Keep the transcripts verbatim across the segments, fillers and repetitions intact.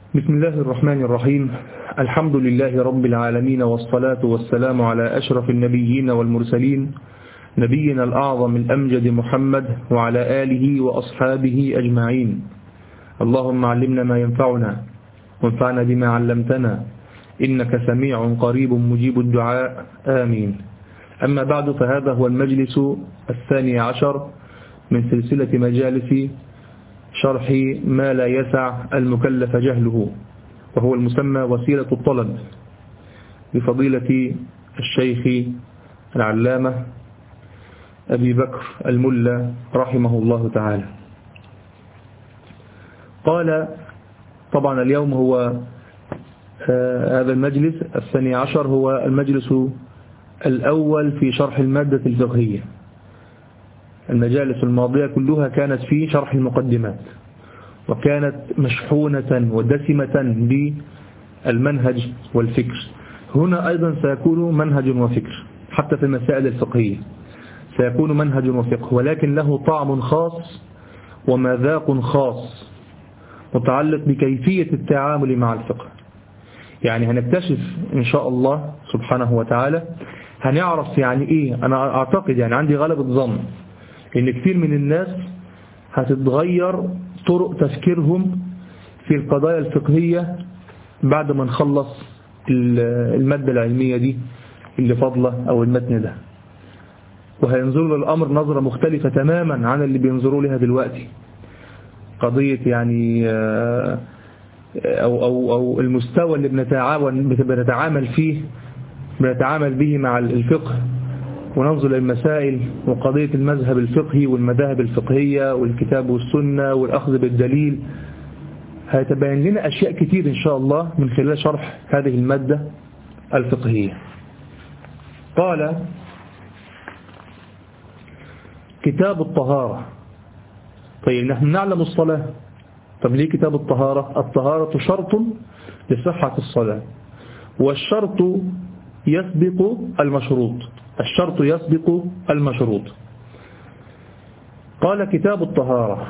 بسم الله الرحمن الرحيم. الحمد لله رب العالمين، والصلاة والسلام على أشرف النبيين والمرسلين، نبينا الأعظم الأمجد محمد وعلى آله وأصحابه أجمعين. اللهم علمنا ما ينفعنا وانفعنا بما علمتنا، إنك سميع قريب مجيب الدعاء، آمين. أما بعد، فهذا هو المجلس الثاني عشر من سلسلة مجالس شرح ما لا يسع المكلف جهله، وهو المسمى وسيلة الطلب، بفضيلة الشيخ العلامة أبي بكر الملا رحمه الله تعالى. قال طبعا اليوم هو آه هذا المجلس الثاني عشر هو المجلس الأول في شرح المادة الفقهية. المجالس الماضية كلها كانت في شرح المقدمات، وكانت مشحونة ودسمة بالمنهج والفكر. هنا أيضا سيكون منهج وفكر، حتى في المسائل الفقهية سيكون منهج وفقه، ولكن له طعم خاص ومذاق خاص متعلق بكيفية التعامل مع الفقه. يعني هنكتشف إن شاء الله سبحانه وتعالى، هنعرف يعني إيه. أنا أعتقد يعني عندي غلبة ظن إن كثير من الناس هتتغير طرق تفكيرهم في القضايا الفقهية بعد ما نخلص المادة العلمية دي اللي فاضلة أو المتن ده، وهينظروا للأمر نظرة مختلفة تماما عن اللي بينظروا لها دلوقتي. قضية يعني أو, أو, أو المستوى اللي بنتعامل, بنتعامل فيه بنتعامل به مع الفقه، وننظر للمسائل وقضية المذهب الفقهي والمذاهب الفقهية والكتاب والسنة والأخذ بالدليل. هيتبين لنا أشياء كتير إن شاء الله من خلال شرح هذه المادة الفقهية. قال كتاب الطهارة. طيب نحن نعلم الصلاة، طب ليه كتاب الطهارة؟ الطهارة شرط لصحة الصلاة، والشرط يسبق المشروط الشرط يسبق المشروط. قال كتاب الطهارة: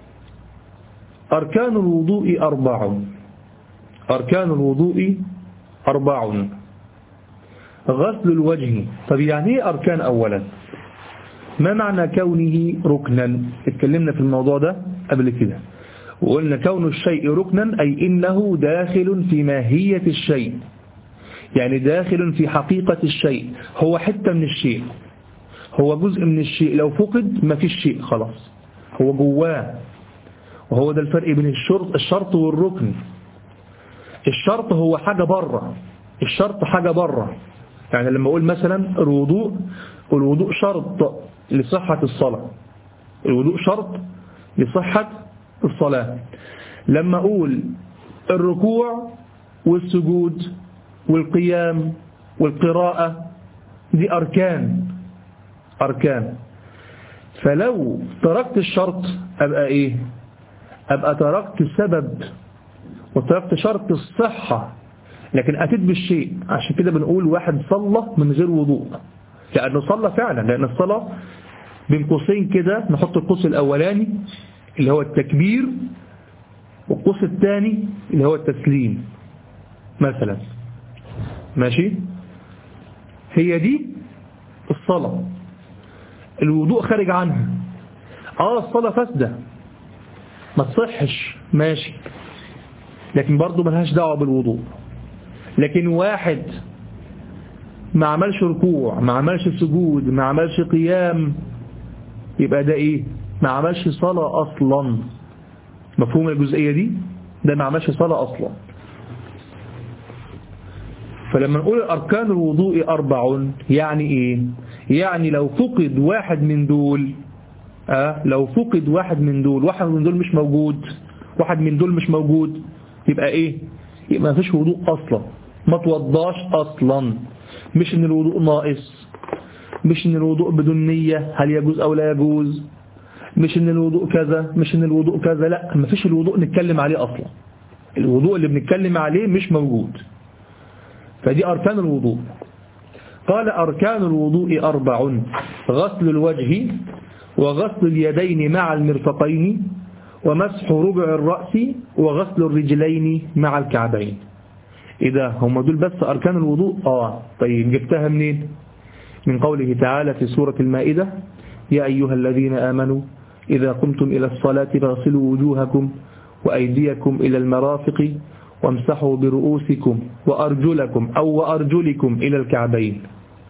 أركان الوضوء أربع أركان الوضوء أربع غسل الوجه. طب يعني ايه أركان؟ أولا، ما معنى كونه ركنا؟ اتكلمنا في الموضوع ده قبل كده، وقلنا كون الشيء ركنا أي إنه داخل في ماهية الشيء، يعني داخل في حقيقة الشيء، هو حتة من الشيء، هو جزء من الشيء، لو فقد ما فيش شيء خلاص، هو جواه. وهو ده الفرق بين الشرط الشرط والركن. الشرط هو حاجة بره، الشرط حاجة بره. يعني لما أقول مثلا الوضوء، الوضوء شرط لصحة الصلاة، الوضوء شرط لصحة الصلاة. لما أقول الركوع والسجود والقيام والقراءة، دي أركان أركان. فلو تركت الشرط أبقى إيه؟ أبقى تركت السبب وتركت شرط الصحة، لكن أتيت بالشيء. عشان كده بنقول واحد صلى من غير وضوء، لأنه صلى فعلا، لأن الصلاة بين قوسين كده، نحط القوس الأولاني اللي هو التكبير، والقوس الثاني اللي هو التسليم مثلا، ماشي؟ هي دي الصلاة. الوضوء خارج عنها. اه الصلاة فاسدة ما تصحش، ماشي، لكن برضو ملهاش دعوة بالوضوء. لكن واحد ما عملش ركوع، ما عملش سجود، ما عملش قيام، يبقى ده ايه؟ ما عملش صلاة اصلا. مفهوم الجزئية دي؟ ده ما عملش صلاة اصلا. فلما نقول أركان الوضوء أربع، يعني إيه؟ يعني لو فقد واحد من دول، آه لو فقد واحد من دول، واحد من دول مش موجود، واحد من دول مش موجود، يبقى إيه؟ يبقى ما فيش وضوء أصلا، ما توضاش أصلا. مش إن الوضوء ناقص، مش إن الوضوء بدون نية هل يجوز أو لا يجوز، مش إن الوضوء كذا، مش إن الوضوء كذا، لا، ما فيش الوضوء نتكلم عليه أصلا. الوضوء اللي بنتكلم عليه مش موجود. فدي أركان الوضوء. قال أركان الوضوء أربع: غسل الوجه، وغسل اليدين مع المرفقين، ومسح ربع الرأس وغسل الرجلين مع الكعبين. إذا هم دول بس أركان الوضوء؟ آه طيب جبتها منين؟ من قوله تعالى في سورة المائدة: يا أيها الذين آمنوا إذا قمتم إلى الصلاة فاغسلوا وجوهكم وأيديكم إلى المرافق وامسحوا برؤوسكم وأرجلكم أو وأرجلكم إلى الكعبين.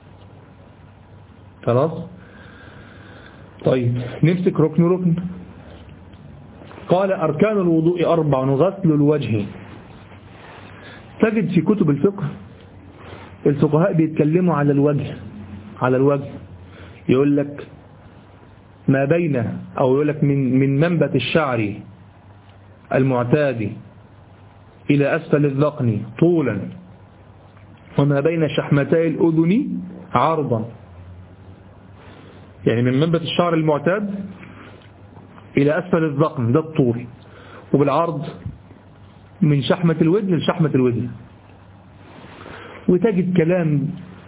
خلاص؟ طيب نمسك ركن ركن. قال أركان الوضوء أربع: غسل الوجه. تجد في كتب الفقه الفقهاء بيتكلموا على الوجه، على الوجه يقول لك ما بين، أو يقول لك من من منبت الشعر المعتاد إلى أسفل الذقن طولا، وما بين شحمتي الأذن عرضا. يعني من منبت الشعر المعتاد إلى أسفل الذقن ده الطول، وبالعرض من شحمة الودن لشحمة الودن. وتجد كلام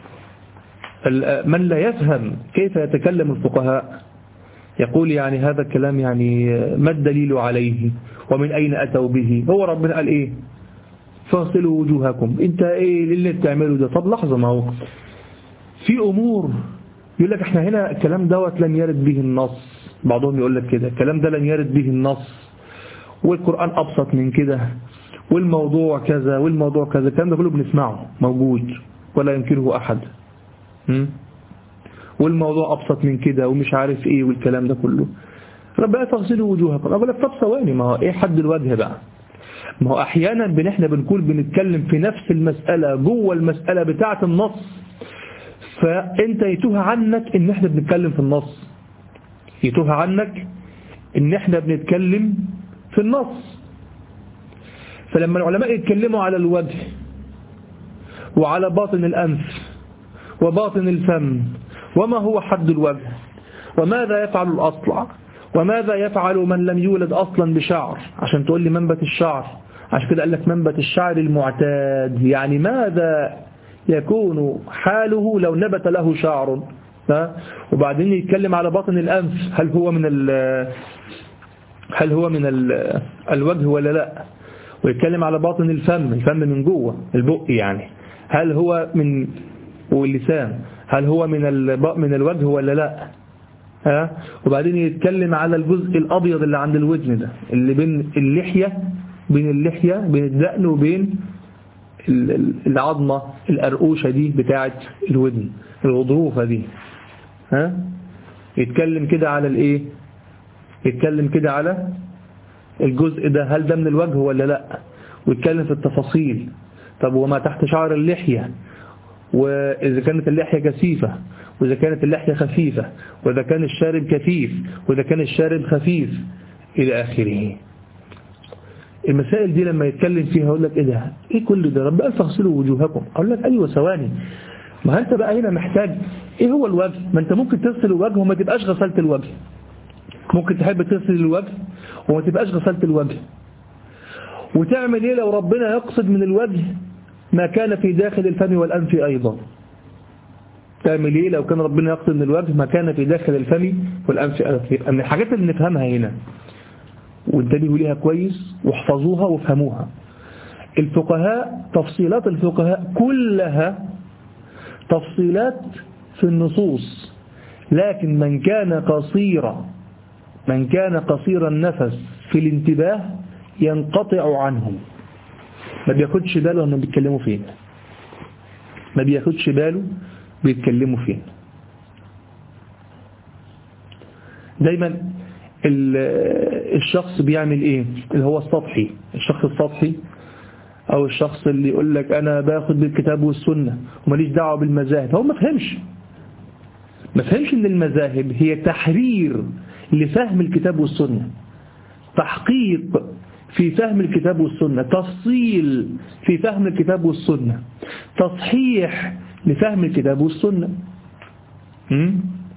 من لا يفهم كيف يتكلم الفقهاء يقول يعني هذا الكلام يعني ما الدليل عليه ومن أين أتوا به؟ هو ربنا قال إيه؟ فاغسلوا وجوهكم. انت ايه اللي بتعمله ده؟ طب لحظة، ما هو في أمور يقول لك احنا هنا الكلام دوت لم يرد به النص. بعضهم يقول لك كده الكلام ده لم يرد به النص، والقرآن أبسط من كده، والموضوع كذا والموضوع كذا. الكلام ده كله بنسمعه موجود ولا ينكره أحد. م? والموضوع أبسط من كده ومش عارف ايه والكلام ده كله. ربنا تغسلوا وجوهكم. أقول لك طب ثواني، ما هو ايه حد الوجه بقى؟ ما هو أحيانا بن احنا بنكون بنتكلم في نفس المسألة جوه المسألة بتاعة النص، فأنت يتوه عنك إن احنا بنتكلم في النص، يتوه عنك إن احنا بنتكلم في النص. فلما العلماء يتكلموا على الوجه وعلى باطن الأنف وباطن الفم وما هو حد الوجه وماذا يفعل الأصلع وماذا يفعل من لم يولد أصلا بشعر، عشان تقول لي منبت الشعر، عشان كده قال لك منبت الشعر المعتاد، يعني ماذا يكون حاله لو نبت له شعر. وبعدين يتكلم على باطن الأنف، هل هو من ال هل هو من ال الوجه ولا لا، ويتكلم على باطن الفم، الفم من جوه البق يعني، هل هو من، واللسان هل هو من من الوجه ولا لا. ها وبعدين يتكلم على الجزء الأبيض اللي عند الودن ده، اللي بين اللحية بين اللحية بين الدقن وبين العظمة الأرقوشة دي بتاعة الودن، الغضروفة دي. ها يتكلم كده على الايه، يتكلم كده على الجزء ده، هل ده من الوجه ولا لا، ويتكلم في التفاصيل. طب وما تحت شعر اللحية، وإذا كانت اللحية كثيفة وإذا كانت اللحية خفيفة، وإذا كان الشارب كثيف وإذا كان الشارب خفيف إلى آخره. المسائل دي لما يتكلم فيها أقول لك إيه ده؟ إيه كل ده؟ رب قال فاغسلوا وجوهكم. أقول لك أيوة ثواني، ما أنت بقى هنا محتاج إيه هو الوجه؟ ما أنت ممكن تغسل الوجه وما تبقاش غسلت الوجه، ممكن تحب تغسل الوجه وما تبقاش غسلت الوجه. وتعمل إيه لو ربنا يقصد من الوجه ما كان في داخل الفم والأنف أيضا؟ تعمل إيه لو كان ربنا يقصد من الوجه ما كان في داخل الفم والأنف أيضا؟ من الحاجات اللي نفهمها هنا وانتبهوا ليها كويس واحفظوها وافهموها. الفقهاء تفصيلات الفقهاء كلها تفصيلات في النصوص، لكن من كان قصيرا من كان قصير النفس في الانتباه ينقطع عنهم، ما بياخدش باله انهم بيتكلموا فين، ما بياخدش باله بيتكلموا فين. دايما الشخص بيعمل ايه اللي هو السطحي، الشخص السطحي او الشخص اللي يقول لك انا باخد بالكتاب والسنة وماليش دعوة بالمذاهب، هو ما فهمش ما فهمش ان المذاهب هي تحرير لفهم الكتاب والسنة، تحقيق في فهم الكتاب والسنة، تفصيل في فهم الكتاب والسنة، تصحيح لفهم الكتاب والسنة. م?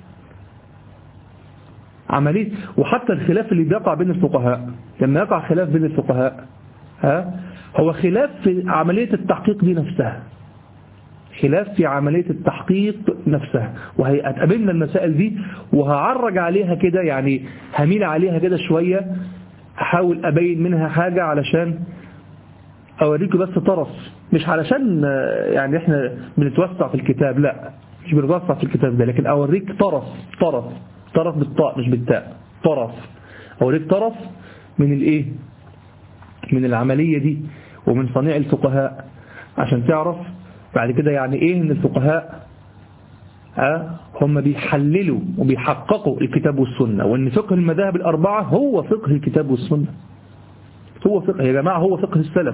عملية. وحتى الخلاف اللي بيقع بين الفقهاء، لما يقع خلاف بين الفقهاء ها هو خلاف في عملية التحقيق دي نفسها، خلاف في عملية التحقيق نفسها. وهتقابلنا المسائل دي وهعرج عليها كده، يعني هميل عليها كده شوية أحاول أبين منها حاجة علشان أوريكم بس طرف، مش علشان يعني إحنا بنتوسع في الكتاب، لا مش بنتوسع في الكتاب ده، لكن أوريك طرف طرف طرف بالطاء مش بالتاء، طرف أوريك طرف من الإيه، من العملية دي ومن صنيع الفقهاء، عشان تعرف بعد كده يعني إيه إن الفقهاء أه هم بيحللوا وبيحققوا الكتاب والسنة، وإن فقه المذاهب الأربعة هو فقه الكتاب والسنة، هو فقه يا جماعة، هو فقه السلف.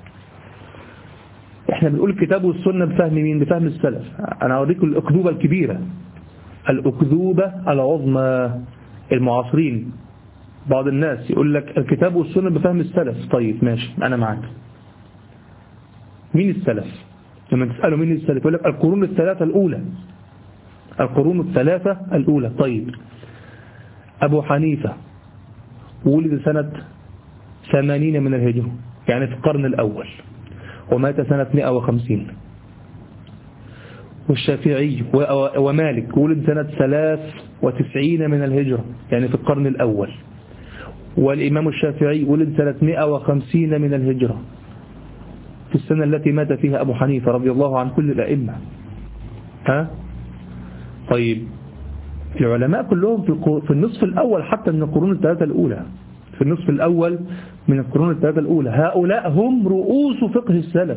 احنا بنقول الكتاب والسنة بفهم مين؟ بفهم السلف. أنا أوريكم الأكذوبة الكبيرة، الأكذوبة العظمى. المعاصرين بعض الناس يقول لك الكتاب والسنة بفهم السلف. طيب ماشي، أنا معك. مين السلف؟ لما تسألوا مين السلف يقول لك القرون الثلاثة الأولى، القرون الثلاثة الأولى. طيب أبو حنيفة ولد سنة ثمانين من الهجرة، يعني في القرن الأول، ومات سنة مئة وخمسين. والشافعي ومالك ولد سنة ثلاث وتسعين من الهجرة، يعني في القرن الأول. والإمام الشافعي ولد سنة مئة وخمسين من الهجرة، في السنة التي مات فيها أبو حنيفة رضي الله عن كل الأئمة. ها؟ طيب العلماء كلهم في النصف الأول حتى من القرون الثلاثة الأولى، في النصف الأول من القرون الثلاثة الأولى، هؤلاء هم رؤوس فقه السلف،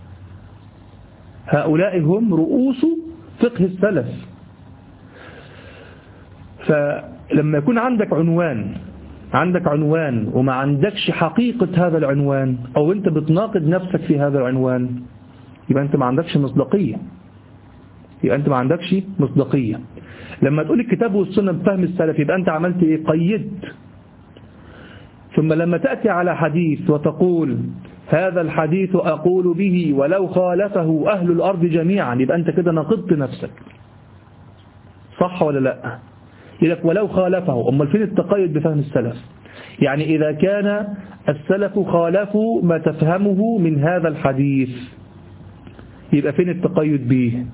هؤلاء هم رؤوس فقه السلف. فلما يكون عندك عنوان عندك عنوان وما عندكش حقيقة هذا العنوان، أو أنت بتناقض نفسك في هذا العنوان، يبقى أنت ما عندكش مصداقية، يبقى أنت ما عندكش مصداقية. لما تقول الكتاب والسنة بفهم السلف يبقى أنت عملت إيه؟ قيدت. ثم لما تأتي على حديث وتقول هذا الحديث أقول به ولو خالفه أهل الأرض جميعا، يبقى أنت كده نقضت نفسك، صح ولا لا؟ يقولك ولو خالفه، أمال فين التقيد بفهم السلف؟ يعني إذا كان السلف خالفوا ما تفهمه من هذا الحديث، يبقى فين التقيد به؟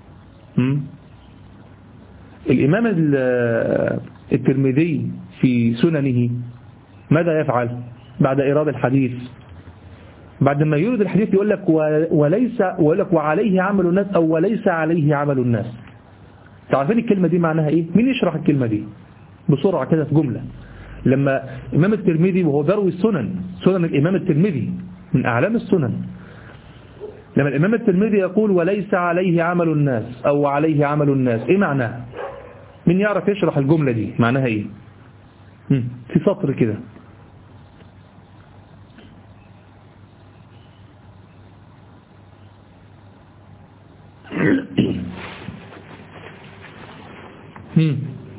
الإمام الترمذي في سننه ماذا يفعل بعد إيراد الحديث؟ بعد ما يورد الحديث يقول لك وليس يقول لك وعليه عمل الناس، أو وليس عليه عمل الناس. تعرفين الكلمة دي معناها إيه؟ مين يشرح الكلمة دي بسرعة كده في جملة؟ لما الإمام الترمذي وهو بيروي السنن، سنن الإمام الترمذي من أعلام السنن، لما الإمام الترمذي يقول وليس عليه عمل الناس أو عليه عمل الناس، إيه معناها؟ مين يعرف يشرح الجملة دي معناها إيه؟ في سطر كده. هم.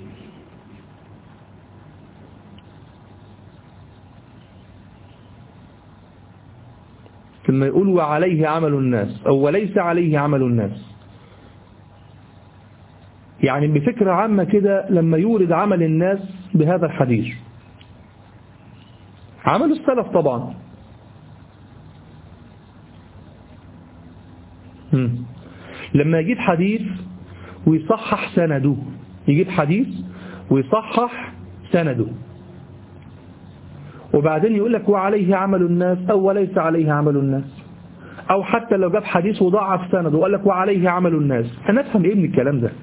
ثم يقول وعليه عمل الناس أو وليس عليه عمل الناس، يعني بفكرة عامة كده لما يورد عمل الناس بهذا الحديث، عمل السلف طبعا. هم. لما يجيب حديث ويصحح سنده، يجيب حديث ويصحح سنده، وبعدين يقول لك وعليه عمل الناس أو وليس عليه عمل الناس، أو حتى لو جاب حديث وضعف سنده وقال لك وعليه عمل الناس، أنا أفهم إيه من الكلام ده؟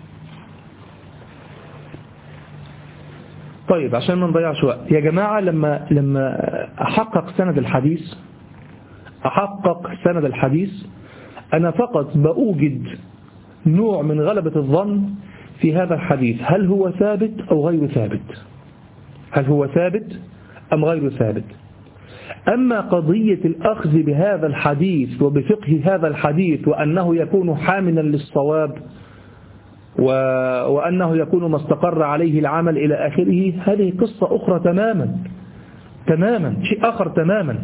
طيب عشان ما نضيعش وقت يا جماعة، لما لما أحقق سند الحديث أحقق سند الحديث أنا فقط بأوجد نوع من غلبة الظن في هذا الحديث، هل هو ثابت أو غير ثابت، هل هو ثابت أم غير ثابت. أما قضية الأخذ بهذا الحديث وبفقه هذا الحديث وأنه يكون حاملا للصواب و... وأنه يكون ما استقر عليه العمل إلى آخره، هذه قصة أخرى تماما تماما شيء آخر تماما،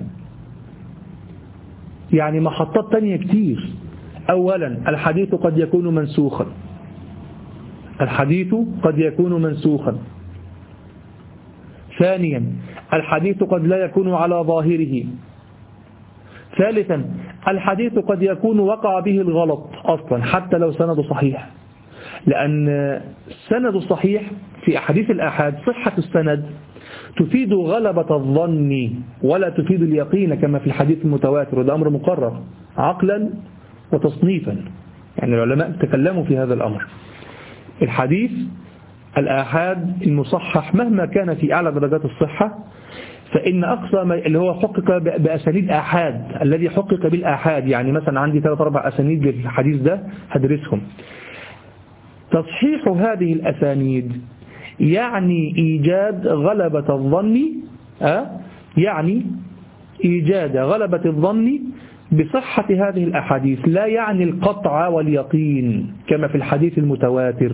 يعني محطات تانية كتير. أولا الحديث قد يكون منسوخا، الحديث قد يكون منسوخا. ثانيا الحديث قد لا يكون على ظاهره. ثالثا الحديث قد يكون وقع به الغلط أصلا حتى لو سنده صحيح، لأن السند الصحيح في أحاديث الآحاد صحة السند تفيد غلبة الظن ولا تفيد اليقين كما في الحديث المتواتر، وده أمر مقرر عقلا وتصنيفا، يعني العلماء تكلموا في هذا الأمر. الحديث الآحاد المصحح مهما كان في أعلى درجات الصحة، فإن أقصى اللي هو حقق بأسانيد آحاد، الذي حقق بالآحاد، يعني مثلا عندي ثلاث أربع أسانيد للحديث ده هدرسهم. تصحيح هذه الأسانيد يعني إيجاد غلبة الظن، أه؟ يعني إيجاد غلبة الظن بصحة هذه الأحاديث، لا يعني القطع واليقين كما في الحديث المتواتر،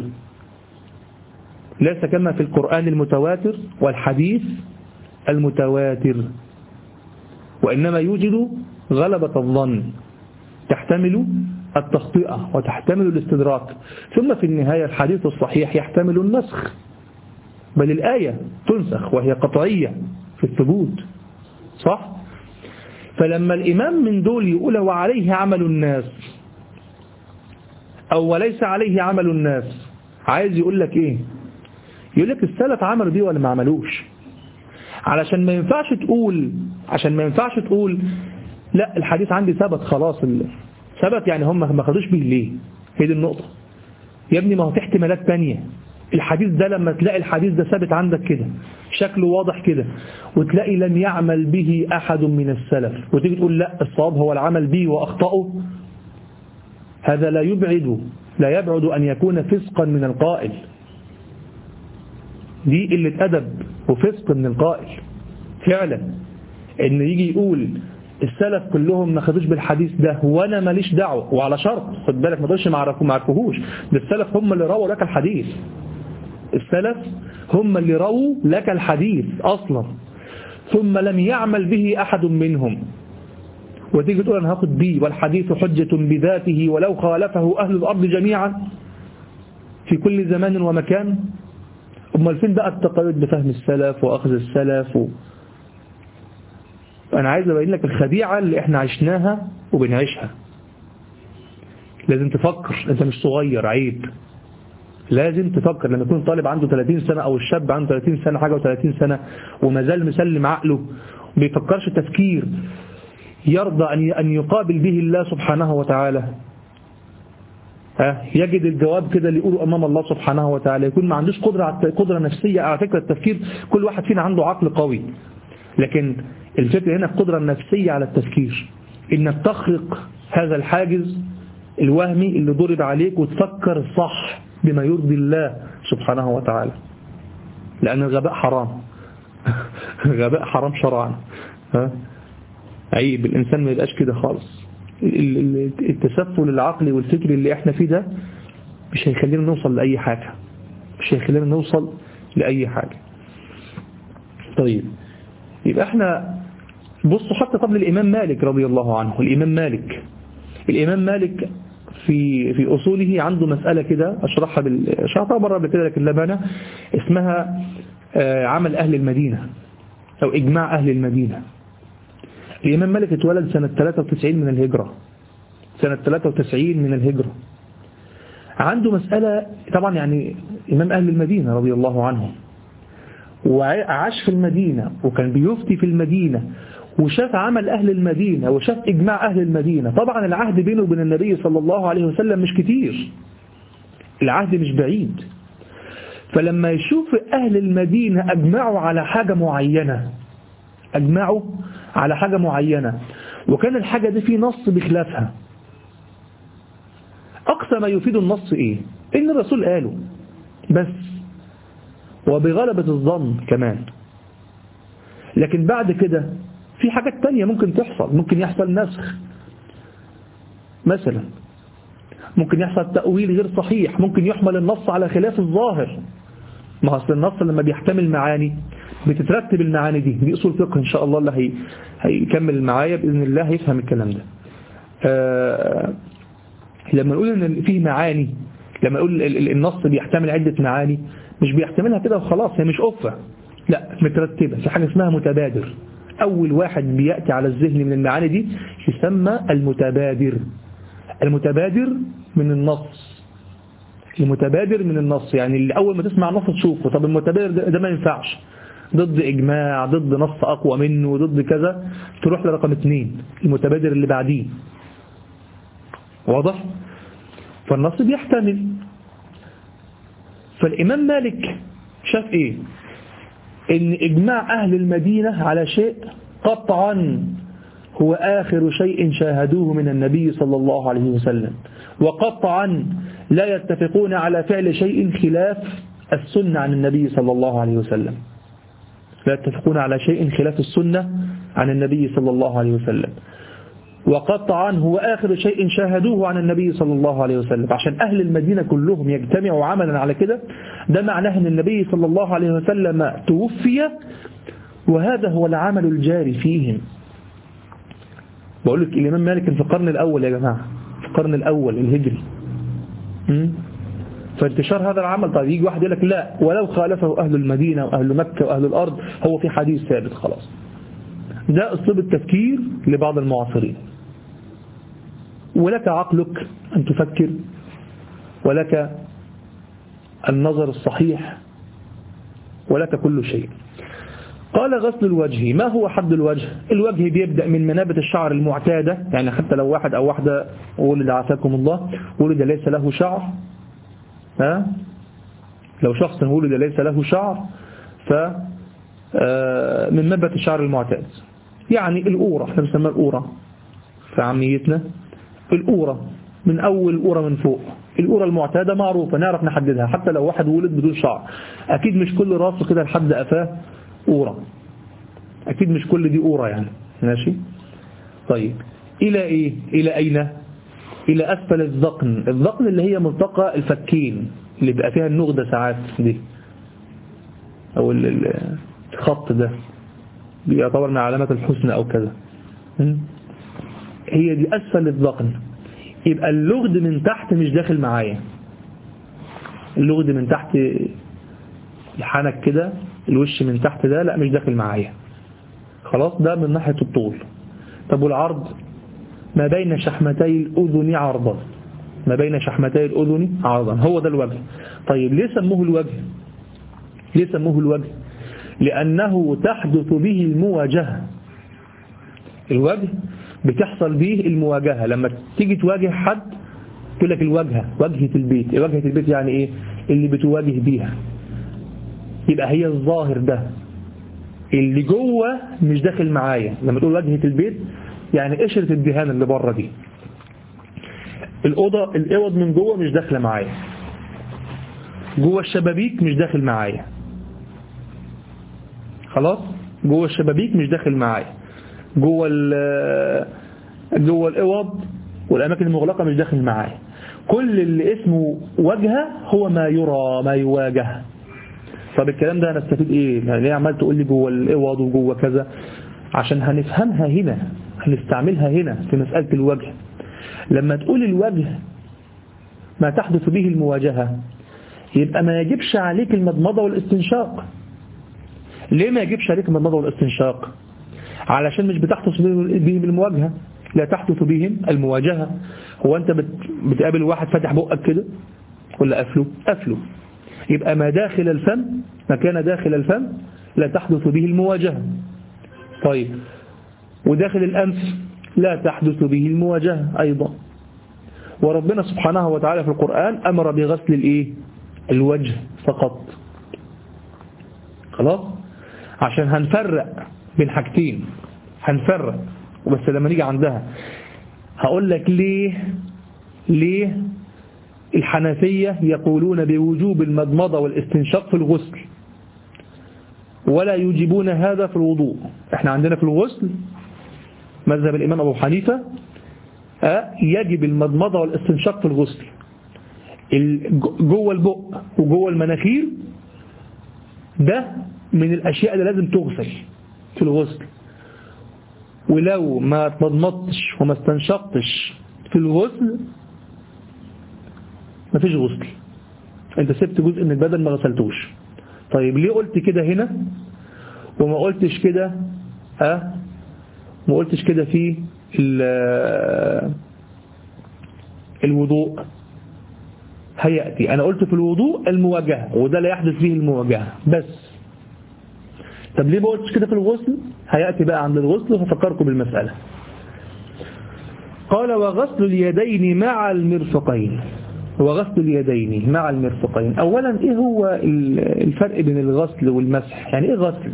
ليس كما في القرآن المتواتر والحديث المتواتر، وإنما يوجد غلبة الظن تحتمل التخطئة وتحتمل الاستدراك، ثم في النهاية الحديث الصحيح يحتمل النسخ، بل الآية تنسخ وهي قطعية في الثبوت، صح؟ فلما الإمام من دول يقول وعليه عمل الناس أو وليس عليه عمل الناس، عايز يقول لك إيه؟ يقول لك السلف عملوا دي ولا ما عملوش، علشان ما ينفعش تقول عشان ما ينفعش تقول لا الحديث عندي ثبت خلاص، ثبت يعني هم ما خدوش بيه ليه؟ هي دي النقطة يا ابني. ما هو في احتمالات تانية. الحديث ده لما تلاقي الحديث ده ثابت عندك كده شكله واضح كده، وتلاقي لم يعمل به أحد من السلف، وتيجي تقول لا الصواب هو العمل به وأخطأه، هذا لا يبعد لا يبعد أن يكون فسقا من القائل. دي قلة أدب وفسق من القائل فعلا، إن يجي يقول السلف كلهم ما خدوش بالحديث ده وأنا ماليش دعوة، وعلى شرط خد بالك ما تقولش ما عرفوهوش، ده السلف هم اللي رووا لك الحديث، السلف هم اللي رووا لك الحديث أصلا، ثم لم يعمل به أحد منهم، وتيجي تقول أنا هاخد بيه والحديث حجة بذاته ولو خالفه أهل الأرض جميعا في كل زمان ومكان. أمال فين بقى التقيد بفهم السلف وأخذ السلف و... أنا عايز أبين لك الخديعة اللي إحنا عشناها وبنعيشها. لازم تفكر، أنت مش صغير، عيب، لازم تفكر. لما يكون طالب عنده ثلاثين سنة أو الشاب عنده ثلاثين سنة حاجة وثلاثين سنة وما زال مسلم عقله بيفكرش تفكير يرضى أن يقابل به الله سبحانه وتعالى، يجد الجواب كده اللي يقوله أمام الله سبحانه وتعالى، يكون ما عندوش قدرة قدرة نفسية. على فكرة التفكير كل واحد فينا عنده عقل قوي، لكن الفكرة هنا القدرة النفسية على التفكير، إنك تخرق هذا الحاجز الوهمي اللي ضرب عليك وتفكر صح بما يرضي الله سبحانه وتعالى، لأن الغباء حرام الغباء حرام شرعا. ها عيب الإنسان ما يبقاش كده خالص. التسفل العقلي والفكري اللي احنا فيه ده مش هيخلينا نوصل لأي حاجة، مش هيخلينا نوصل لأي حاجة. طيب يبقى احنا بصوا حتى قبل الإمام مالك رضي الله عنه، الإمام مالك الإمام مالك في في أصوله عنده مسألة كده أشرحها بال شرحتها مرة قبل كده لكن لا مانع، اسمها عمل أهل المدينة أو إجماع أهل المدينة. الإمام مالك اتولد سنة ثلاثة وتسعين من الهجرة، سنة ثلاثة وتسعين من الهجرة. عنده مسألة طبعا، يعني إمام أهل المدينة رضي الله عنه، وعاش في المدينة وكان بيفتي في المدينة وشاف عمل أهل المدينة وشاف إجماع أهل المدينة. طبعا العهد بينه وبين النبي صلى الله عليه وسلم مش كتير، العهد مش بعيد، فلما يشوف أهل المدينة أجمعوا على حاجة معينة أجمعوا على حاجة معينة وكان الحاجة دي في نص بخلافها، أقصى ما يفيد النص إيه؟ إن الرسول قاله بس، وبغلبة الظن كمان. لكن بعد كده في حاجات تانية ممكن تحصل، ممكن يحصل نسخ مثلا، ممكن يحصل تأويل غير صحيح، ممكن يحمل النص على خلاف الظاهر. ما أصل النص لما بيحتمل معاني بتترتب المعاني دي، دي أصول فقه إن شاء الله اللي هي هيكمل معايا بإذن الله هيفهم الكلام ده. آه لما نقول إن فيه معاني، لما نقول النص بيحتمل عدة معاني مش بيحتملها كده وخلاص، هي مش أفة، لا مترتبة في حاجة اسمها متبادر. أول واحد بيأتي على الذهن من المعاني دي يسمى المتبادر. المتبادر من النص، المتبادر من النص يعني اللي أول ما تسمع النص تشوفه، طب المتبادر ده, ده ما ينفعش، ضد إجماع، ضد نص أقوى منه، ضد كذا، تروح لرقم اثنين المتبادر اللي بعديه. واضح؟ فالنص بيحتمل. فالإمام مالك شاف إيه؟ إن إجماع أهل المدينة على شيء قطعا هو آخر شيء شاهدوه من النبي صلى الله عليه وسلم، وقطعا لا يتفقون على فعل شيء خلاف السنة عن النبي صلى الله عليه وسلم، لا يتفقون على شيء خلاف السنة عن النبي صلى الله عليه وسلم، وقطعا هو آخر شيء شاهدوه عن النبي صلى الله عليه وسلم. عشان أهل المدينة كلهم يجتمعوا عملا على كده، ده معناه أن النبي صلى الله عليه وسلم توفي، وهذا هو العمل الجاري فيهم. بقول لك الإمام مالك في القرن الأول يا جماعة، في القرن الأول الهجري. فانتشار هذا العمل. طيب يجي واحد يقول لك لا، ولو خالفه أهل المدينة وأهل مكة وأهل الأرض هو في حديث ثابت خلاص. ده أسلوب التفكير لبعض المعاصرين. ولك عقلك أن تفكر، ولك النظر الصحيح، ولك كل شيء. قال غسل الوجه. ما هو حد الوجه؟ الوجه بيبدأ من منابت الشعر المعتادة، يعني حتى لو واحد أو واحدة ولد عافاكم الله ولد ليس له شعر، ها؟ لو شخص ولد ليس له شعر ف من منبت الشعر المعتاد، يعني الأورة، احنا بنسميها الأورة في عاميتنا، الأورة من أول أورة من فوق، الأورة المعتادة معروفة نعرف نحددها. حتى لو واحد ولد بدون شعر، أكيد مش كل راسه كده لحد قفاه أورة، أكيد مش كل دي أورة يعني، ماشي. طيب إلى إيه؟ إلى أين؟ إلى أسفل الذقن. الذقن اللي هي ملتقى الفكين اللي بقى فيها النغدة ساعات دي، أو الخط ده بيعتبر من علامات الحسن أو كذا، هي دي أسفل الذقن. يبقى اللغد من تحت مش داخل معايا، اللغد من تحت الحنك كده، الوش من تحت ده لا مش داخل معايا خلاص، ده من ناحية الطول. طب والعرض؟ ما بين شحمتي الأذن عرضا، ما بين شحمتي الأذن عرضا، هو ده الوجه. طيب ليه سموه الوجه؟ ليه سموه الوجه؟ لأنه تحدث به المواجهة. الوجه بتحصل به المواجهة، لما تيجي تواجه حد تقول لك الوجهة، وجهة البيت. وجهة البيت يعني إيه؟ اللي بتواجه بيها. يبقى هي الظاهر ده اللي جوه مش داخل معايا. لما تقول وجهة البيت يعني قشرة الدهان اللي بره دي، الأوضة الأوض من جوه مش داخله معايا، جوه الشبابيك مش داخل معايا خلاص، جوه الشبابيك مش داخل معايا، جوه جوه الأوض والأماكن المغلقة مش داخل معايا. كل اللي اسمه وجهة هو ما يرى، ما يواجه. طب الكلام ده هنستفيد ايه؟ ليه عمال تقول لي جوه الأوض وجوه كذا؟ عشان هنفهمها هنا، هنستعملها هنا في مسألة الوجه. لما تقول الوجه ما تحدث به المواجهة، يبقى ما يجبش عليك المضمضة والاستنشاق. ليه ما يجبش عليك المضمضة والاستنشاق؟ علشان مش بتحدث بهم المواجهة، لا تحدث بهم المواجهة. هو أنت بتقابل واحد فاتح بقك كده ولا قفله؟ قفله. يبقى ما داخل الفم، ما كان داخل الفم لا تحدث به المواجهة. طيب وداخل الأنف لا تحدث به المواجهة أيضا. وربنا سبحانه وتعالى في القرآن أمر بغسل الإيه؟ الوجه فقط. خلاص، عشان هنفرق بين حاجتين، هنفرق وبس. لما نيجي عندها هقول لك ليه ليه الحنفية يقولون بوجوب المضمضة والاستنشاق في الغسل ولا يجيبون هذا في الوضوء. احنا عندنا في الغسل مذهب الإمام أبو حنيفة يجب المضمضة والاستنشاق في الغسل. جوه البق وجوه المناخير ده من الأشياء اللي لازم تغسل في الغسل، ولو ما تمضمضتش وما استنشقتش في الغسل ما فيش غسل، انت سبت جزء من البدن ما غسلتوش. طيب ليه قلت كده هنا وما قلتش كده ها ما قلتش كده في الوضوء؟ هيأتي. أنا قلت في الوضوء المواجهة، وده لا يحدث فيه المواجهة بس. طب ليه ما قلتش كده في الغسل؟ هيأتي بقى عند الغسل وهفكركم بالمسألة. قال وغسل اليدين مع المرفقين. وغسل اليدين مع المرفقين، أولا إيه هو الفرق بين الغسل والمسح؟ يعني إيه غسل؟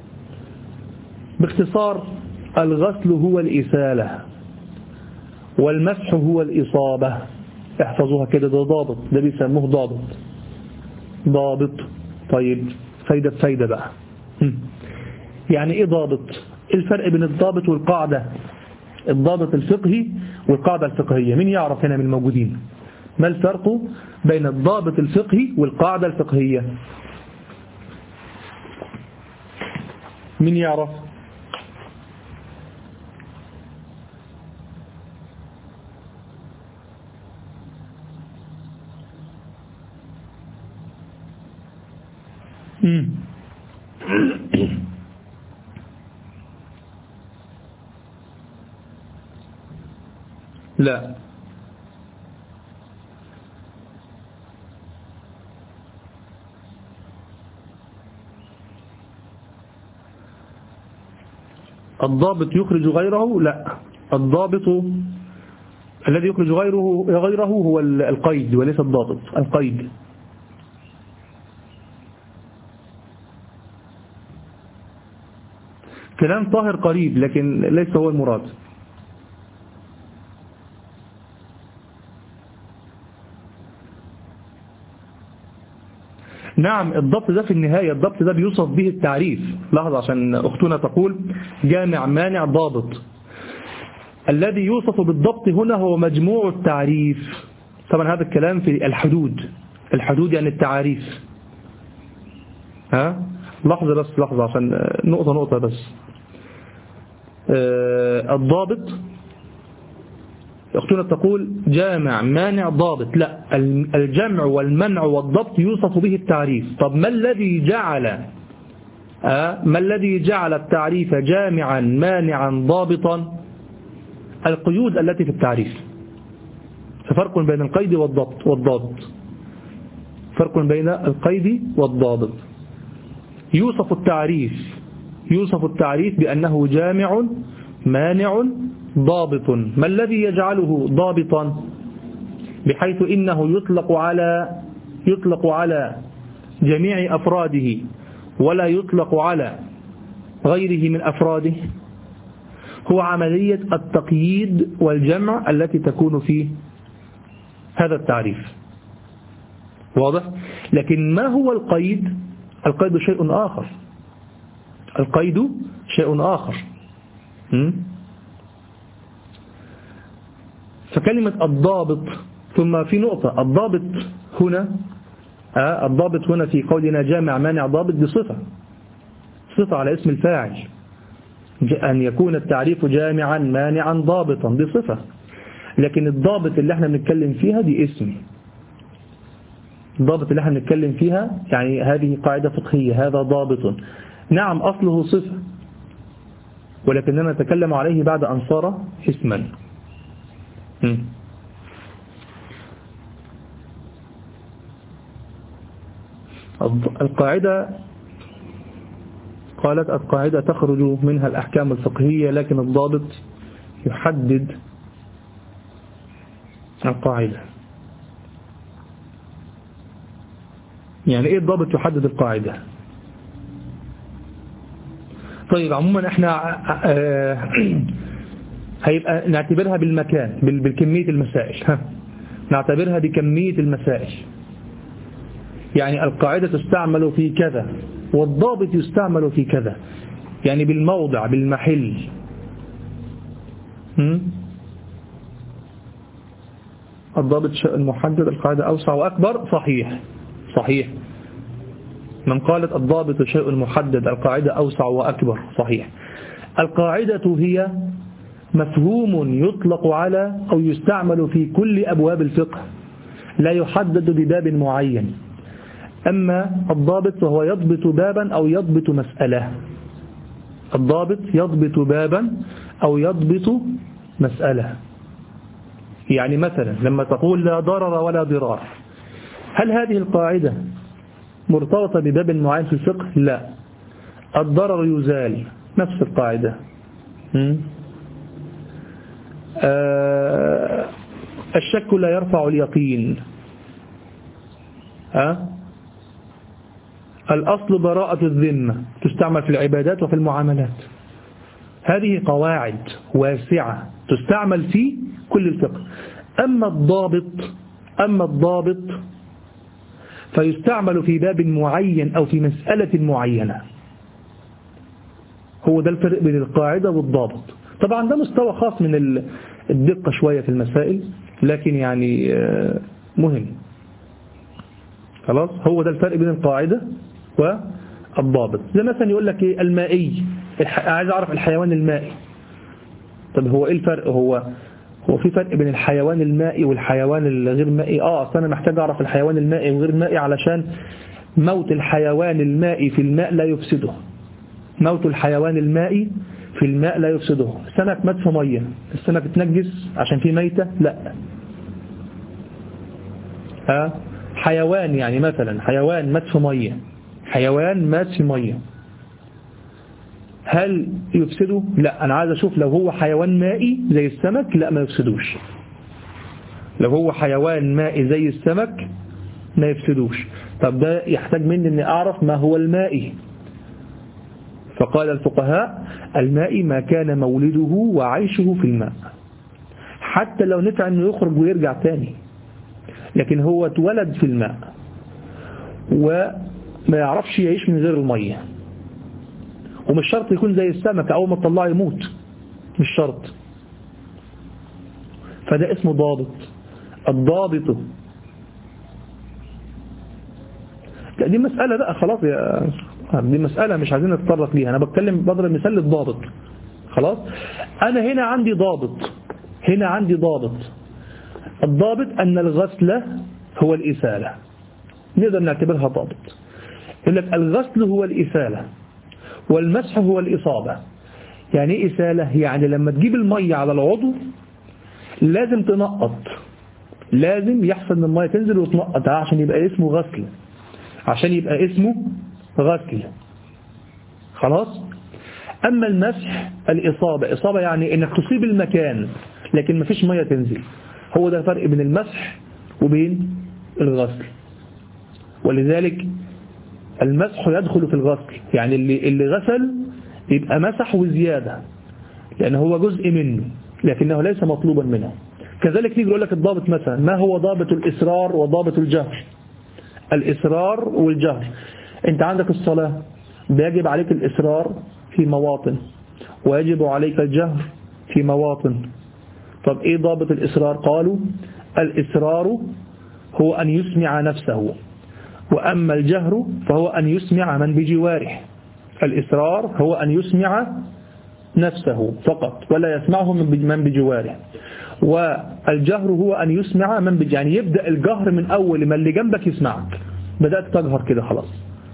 باختصار الغسل هو الإسالة والمسح هو الإصابة. احفظوها كده، ده ضابط، ده بيسموه ضابط ضابط. طيب فايدة فايدة بقى. يعني إيه ضابط؟ الفرق بين الضابط والقاعدة، الضابط الفقهي والقاعدة الفقهية. مين يعرف هنا من الموجودين ما الفرق بين الضابط الفقهي والقاعدة الفقهية؟ مين يعرف؟ مم. لا، الضابط يخرج غيره؟ لا، الضابط الذي يخرج غيره غيره هو القيد وليس الضابط. القيد كلام طاهر قريب لكن ليس هو المراد. نعم الضبط ده في النهاية، الضبط ده بيوصف به التعريف. لحظة عشان أختنا تقول جامع مانع ضابط. الذي يوصف بالضبط هنا هو مجموع التعريف. طبعا هذا الكلام في الحدود. الحدود يعني التعاريف. ها لحظة بس، لحظة عشان نقطة نقطة بس. آه الضابط أختنا تقول جامع مانع ضابط. لا، الجمع والمنع والضبط يوصف به التعريف. طب ما الذي جعل آه ما الذي جعل التعريف جامعا مانعا ضابطا؟ القيود التي في التعريف. ففرق بين القيد والضبط والضابط، فرق بين القيد والضابط. يوصف التعريف يوصف التعريف بأنه جامع مانع ضابط. ما الذي يجعله ضابطا؟ بحيث إنه يطلق على يطلق على جميع أفراده ولا يطلق على غيره من أفراده. هو عملية التقييد والجمع التي تكون في هذا التعريف. واضح؟ لكن ما هو القيد؟ القيد شيء آخر. القيد شيء آخر. م? فكلمة الضابط، ثم في نقطة، الضابط هنا آه الضابط هنا في قولنا جامع مانع ضابط بصفة صفة على اسم الفاعل، أن يكون التعريف جامعا مانعا ضابطا بصفة. لكن الضابط اللي احنا بنتكلم فيها دي اسم. الضابط اللي احنا بنتكلم فيها يعني هذه قاعدة فقهية، هذا ضابط. نعم أصله صفة، ولكننا نتكلم عليه بعد أن صار اسما. القاعدة قالت القاعدة تخرج منها الأحكام الفقهية، لكن الضابط يحدد القاعدة. يعني إيه الضابط يحدد القاعدة؟ طيب عموما احنا هيبقى نعتبرها بالمكان، بالكمية المسائل. نعتبرها بكمية المسائل. يعني القاعدة تستعمل في كذا والضابط يستعمل في كذا، يعني بالموضع بالمحل. الضابط شيء المحدد، القاعدة أوسع وأكبر. صحيح صحيح. من قالت الضابط شيء المحدد القاعدة أوسع وأكبر، صحيح. القاعدة هي مفهوم يطلق على أو يستعمل في كل أبواب الفقه، لا يحدد بباب معين. أما الضابط فهو يضبط بابا أو يضبط مسألة. الضابط يضبط بابا أو يضبط مسألة. يعني مثلا لما تقول لا ضرر ولا ضرار، هل هذه القاعدة مرتبطة بباب معين في الفقه؟ لا. الضرر يزال، نفس القاعدة. آه الشك لا يرفع اليقين. أه؟ الأصل براءة الذمة، تستعمل في العبادات وفي المعاملات. هذه قواعد واسعة تستعمل في كل الفقه. أما الضابط أما الضابط فيستعمل في باب معين أو في مسألة معينة. هو ده الفرق بين القاعدة والضابط. طبعا ده مستوى خاص من الدقة شوية في المسائل، لكن يعني مهم. خلاص، هو ده الفرق بين القاعدة والضابط. زي مثلا يقول لك ايه المائي، عايز اعرف الحيوان المائي. طب هو ايه الفرق؟ هو هو في فرق بين الحيوان المائي والحيوان الغير مائي؟ اه اصلا انا محتاج اعرف الحيوان المائي وغير المائي علشان موت الحيوان المائي في الماء لا يفسده. موت الحيوان المائي في الماء لا يفسده. السمك مات في ميه، السمك اتنجس عشان فيه ميتة؟ لا. ها حيوان يعني مثلا حيوان مات في ميه، حيوان مات في ميه، هل يفسده؟ لا. أنا عايز أشوف لو هو حيوان مائي زي السمك، لا ما يفسدوش. لو هو حيوان مائي زي السمك ما يفسدوش. طب ده يحتاج مني أني أعرف ما هو المائي. فقال الفقهاء المائي ما كان مولده وعيشه في الماء، حتى لو نفع أنه يخرج ويرجع تاني، لكن هو اتولد في الماء وما يعرفش يعيش من غير المية. ومش شرط يكون زي السمك أول ما تطلعه يموت، مش شرط. فده اسمه ضابط. الضابط لا دي مسألة بقى خلاص يا دي مسألة مش عايزين نتطرق ليها. أنا بتكلم بضرب مثال للضابط. خلاص أنا هنا عندي ضابط هنا عندي ضابط الضابط أن الغسل هو الإسالة، نقدر نعتبرها ضابط. يقول لك الغسل هو الإسالة والمسح هو الإصابة. يعني إيه إسالة؟ يعني لما تجيب المية على العضو لازم تنقط، لازم يحصل ان المية تنزل وتنقط عشان يبقى اسمه غسل، عشان يبقى اسمه غسل. خلاص. أما المسح الإصابة، إصابة يعني إنك تصيب المكان لكن مفيش مية تنزل. هو ده الفرق بين المسح وبين الغسل. ولذلك المسح يدخل في الغسل، يعني اللي, اللي غسل يبقى مسح وزيادة لأنه هو جزء منه لكنه ليس مطلوبا منه. كذلك نيجي نقول لك الضابط مثلا ما هو ضابط الإسرار وضابط الجهر. الإسرار والجهر، أنت عندك الصلاة بيجب عليك الإسرار في مواطن ويجب عليك الجهر في مواطن. طب إيه ضابط الإسرار؟ قالوا الإسرار هو أن يسمع نفسه، وأما الجهر فهو أن يسمع من بجواره. الإسرار هو أن يسمع نفسه فقط ولا يسمعه من بجواره، والجهر هو أن يسمع من بجواره، يعني يبدأ الجهر من أول ما اللي جنبك يسمعك، بدأت تجهر كده خلاص.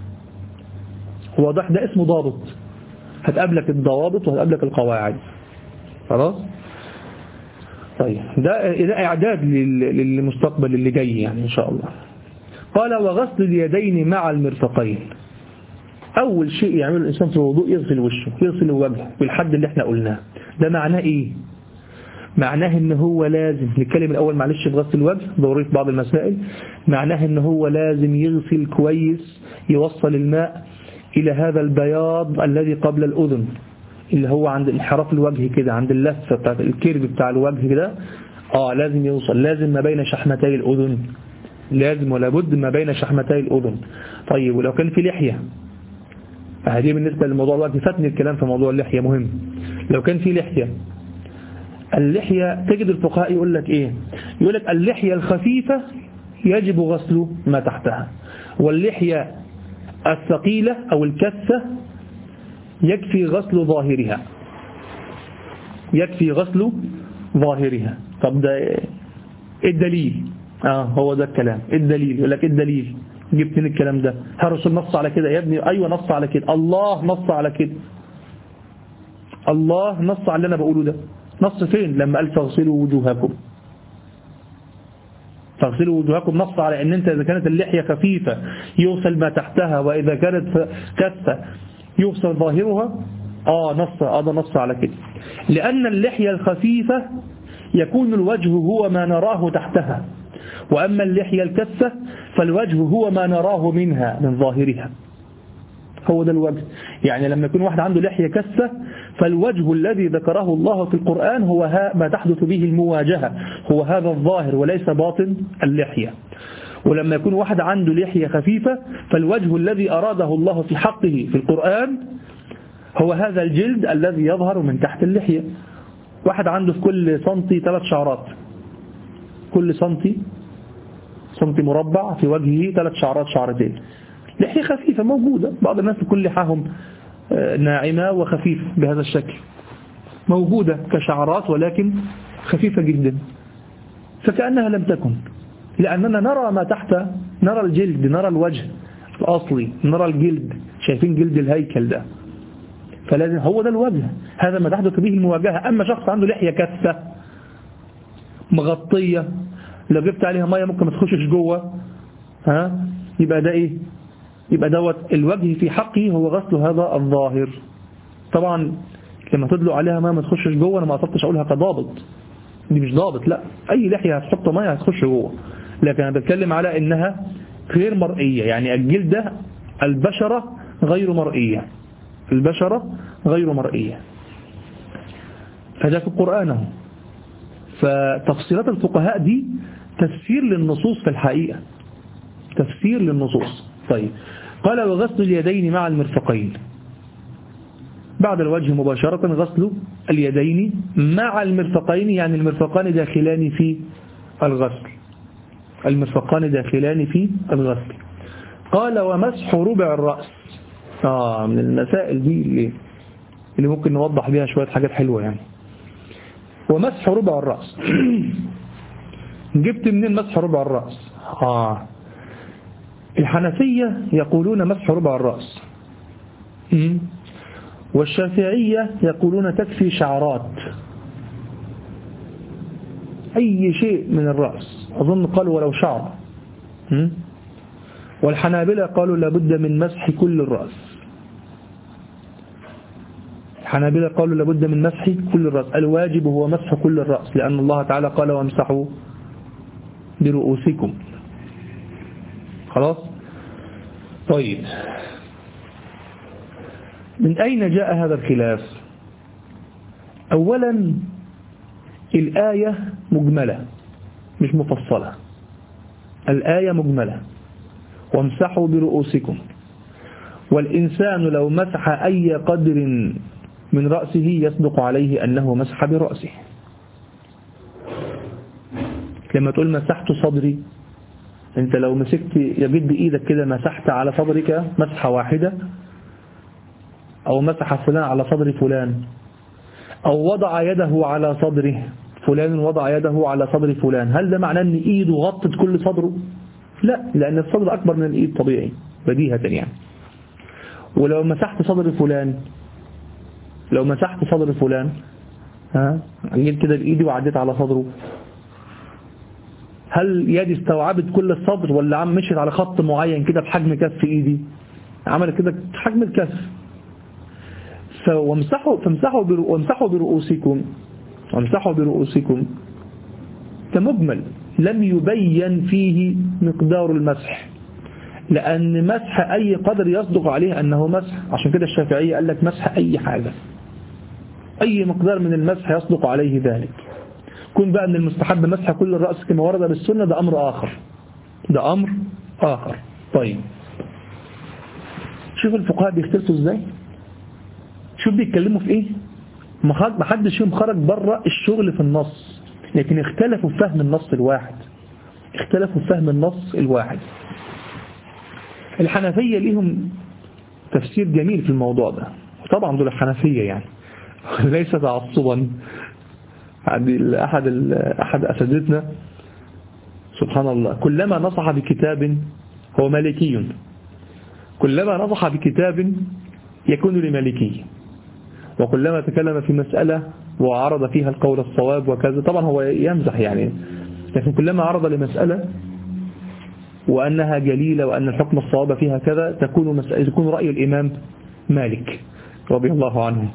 واضح؟ ده اسمه ضابط. هتقابلك الضوابط وهتقابلك القواعد. خلاص. طيب ده ده إعداد للمستقبل اللي جاي يعني إن شاء الله. قال وغسل اليدين مع المرفقين. أول شيء يعمله الإنسان في الوضوء يغسل وشه، يغسل وجهه بالحد اللي احنا قلناه. ده معناه إيه؟ معناه إن هو لازم نتكلم الأول معلش في غسل الوجه ضروري في بعض المسائل. معناه إن هو لازم يغسل كويس، يوصل الماء إلى هذا البياض الذي قبل الأذن، اللي هو عند انحراف الوجه كده، عند اللفة بتاعت الكيرف بتاع الوجه كده. آه لازم يوصل، لازم ما بين شحمتي الأذن، لازم ولا بد ما بين شحمتي الأذن. طيب ولو كان في لحية، هذه بالنسبة للموضوع الوقت فاتني الكلام في موضوع اللحية مهم. لو كان في لحية، اللحية تجد الفقهاء يقول لك إيه؟ يقول لك اللحية الخفيفة يجب غسل ما تحتها، واللحية الثقيلة أو الكثة يكفي غسل ظاهرها، يكفي غسل ظاهرها. طب ده إيه الدليل؟ آه هو ده الكلام. الدليل يقول لك الدليل جبت من الكلام ده؟ هل الرسول نص على كده يا ابني؟ أيوة نص على كده. الله نص على كده. الله نص على اللي أنا بقوله ده. نص فين؟ لما قال فاغسلوا وجوهكم، فاغسلوا وجوهكم. نص على ان انت اذا كانت اللحية خفيفة يغسل ما تحتها، واذا كانت كثة يغسل ظاهرها. آه نص هذا نص على كده، لأن اللحية الخفيفة يكون الوجه هو ما نراه تحتها، وأما اللحية الكثة فالوجه هو ما نراه منها من ظاهرها. هو ده الوجه. يعني لما يكون واحد عنده لحية كثة فالوجه الذي ذكره الله في القرآن هو ما تحدث به المواجهة، هو هذا الظاهر وليس باطن اللحية. ولما يكون واحد عنده لحية خفيفة فالوجه الذي أراده الله في حقه في القرآن هو هذا الجلد الذي يظهر من تحت اللحية. واحد عنده في كل سنتي ثلاث شعرات، كل سنتي سنتي مربع في وجهه ثلاث شعرات شعرتين، لحية خفيفة موجودة. بعض الناس يكون لحاهم ناعمة وخفيفة بهذا الشكل، موجودة كشعرات ولكن خفيفة جدا، فكأنها لم تكن، لأننا نرى ما تحت، نرى الجلد، نرى الوجه الأصلي، نرى الجلد، شايفين جلد الهيكل ده، فلازم هو ده الوجه، هذا ما تحدث به المواجهة. أما شخص عنده لحية كثة مغطية لو جبت عليها مية ممكن ما تخشش جوه، ها يبقى ده إيه؟ يبقى دوت الوجه في حقه هو غسل هذا الظاهر. طبعا لما تدلق عليها مية ما تخشش جوه، أنا ما قصدتش أقولها كضابط، دي مش ضابط، لا، أي لحية هتحط مية هتخش جوه، لكن أنا بتكلم على إنها غير مرئية، يعني الجلد ده البشرة غير مرئية، البشرة غير مرئية، فده في القرآن. فتفسيرات الفقهاء دي تفسير للنصوص في الحقيقة، تفسير للنصوص. طيب قال وغسل اليدين مع المرفقين، بعد الوجه مباشرة غسل اليدين مع المرفقين، يعني المرفقان داخلان في الغسل، المرفقان داخلان في الغسل. قال ومسح ربع الرأس، آه من المسائل دي اللي, اللي ممكن نوضح بها شوية حاجات حلوة يعني. ومسح ربع الرأس جبت منين مسح ربع الرأس؟ آه الحنفية يقولون مسح ربع الرأس، والشافعية يقولون تكفي شعرات، أي شيء من الرأس، أظن قالوا ولو شعر. والحنابلة قالوا لابد من مسح كل الرأس، الحنابلة قالوا لابد من مسح كل الرأس، الواجب هو مسح كل الرأس، لأن الله تعالى قال وامسحوا برؤوسكم. خلاص. طيب من أين جاء هذا الخلاف؟ أولا الآية مجملة مش مفصلة، الآية مجملة وامسحوا برؤوسكم، والإنسان لو مسح أي قدر من رأسه يصدق عليه أنه مسح برأسه. لما تقول مسحت صدري، انت لو مسكت يجد بإيدك كده مسحت على صدرك مسحة واحدة، أو مسح فلان على صدر فلان، أو وضع يده على صدره، فلان وضع يده على صدر فلان، هل ده معناه أن إيده غطت كل صدره؟ لا، لأن الصدر أكبر من الإيد طبيعي بديهة يعني. ولو مسحت صدر فلان، لو مسحت صدر فلان ها جيت كده بإيدي وعديت على صدره، هل يدي استوعبت كل الصدر ولا عم مشيت على خط معين كده بحجم كف إيدي، عملت كده حجم الكف؟ فامسحوا فامسحوا وامسحوا برؤوسكم، وامسحوا برؤوسكم كمجمل لم يبين فيه مقدار المسح، لأن مسح أي قدر يصدق عليه أنه مسح. عشان كده الشافعية قال لك مسح أي حاجة، أي مقدار من المسح يصدق عليه ذلك. كن بقى أن المستحب مسح كل الرأس كما ورد بالسنة، ده أمر آخر، ده أمر آخر. طيب شوف الفقهاء بيختلفوا إزاي، شوف بيتكلموا في إيه، ما حدش يوم خرج بره الشغل في النص، لكن اختلفوا في فهم النص الواحد، اختلفوا في فهم النص الواحد. الحنفية ليهم تفسير جميل في الموضوع ده، طبعا دول الحنفية يعني ليس تعصبا. أحد أحد أساتذتنا سبحان الله كلما نصح بكتاب، هو مالكي، كلما نصح بكتاب يكون لمالكي، وكلما تكلم في مسألة وعرض فيها القول الصواب وكذا، طبعا هو يمزح يعني، لكن كلما عرض لمسألة وأنها جليلة وأن الحكم الصواب فيها كذا تكون مسألة، يكون رأي الإمام مالك رضي الله عنه.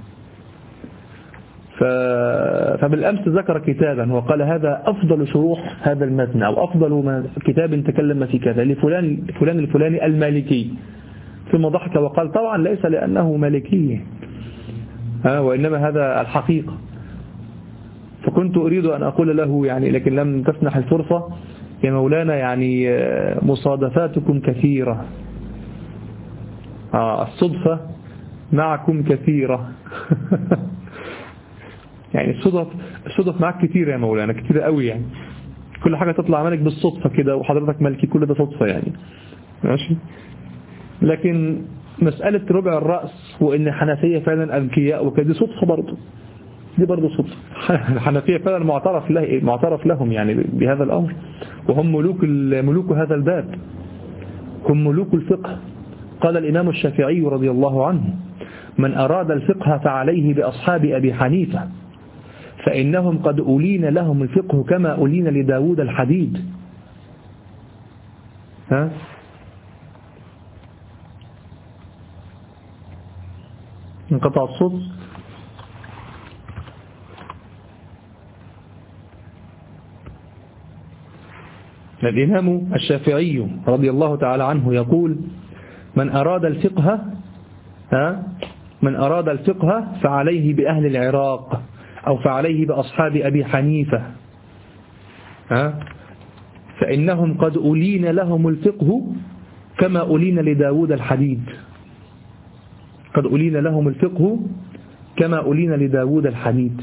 فبالأمس ذكر كتابا وقال هذا أفضل شروح هذا المتن أو أفضل كتاب تكلم في كذا لفلان فلان الفلاني المالكي، ثم ضحك وقال طبعا ليس لأنه مالكي وإنما هذا الحقيقة. فكنت أريد أن أقول له يعني لكن لم تسنح الفرصة يا مولانا، يعني مصادفاتكم كثيرة، الصدفة معكم كثيرة يعني الصدف الصدف معك كتير يا مولانا، كتير قوي يعني، كل حاجة تطلع منك بالصدفة كده وحضرتك مالكي، كل ده صدفة يعني ماشي. لكن مسألة ربع الرأس وإن حنفية فعلا أذكياء وكده دي صدفة برضه، دي برضه صدفة. الحنفية فعلا معترف له معترف لهم يعني بهذا الأمر، وهم ملوك ملوك هذا الباب، هم ملوك الفقه. قال الإمام الشافعي رضي الله عنه من أراد الفقه فعليه بأصحاب أبي حنيفة فإنهم قد أولين لهم الفقه كما أولين لداود الحديد. ها انقطع الصوت. الإمام الشافعي رضي الله تعالى عنه يقول من أراد الفقه ها من أراد الفقه فعليه بأهل العراق أو فعليه بأصحاب أبي حنيفة ها فإنهم قد أولين لهم الفقه كما أولين لداود الحديد، قد أولين لهم الفقه كما أولين لداود الحديد.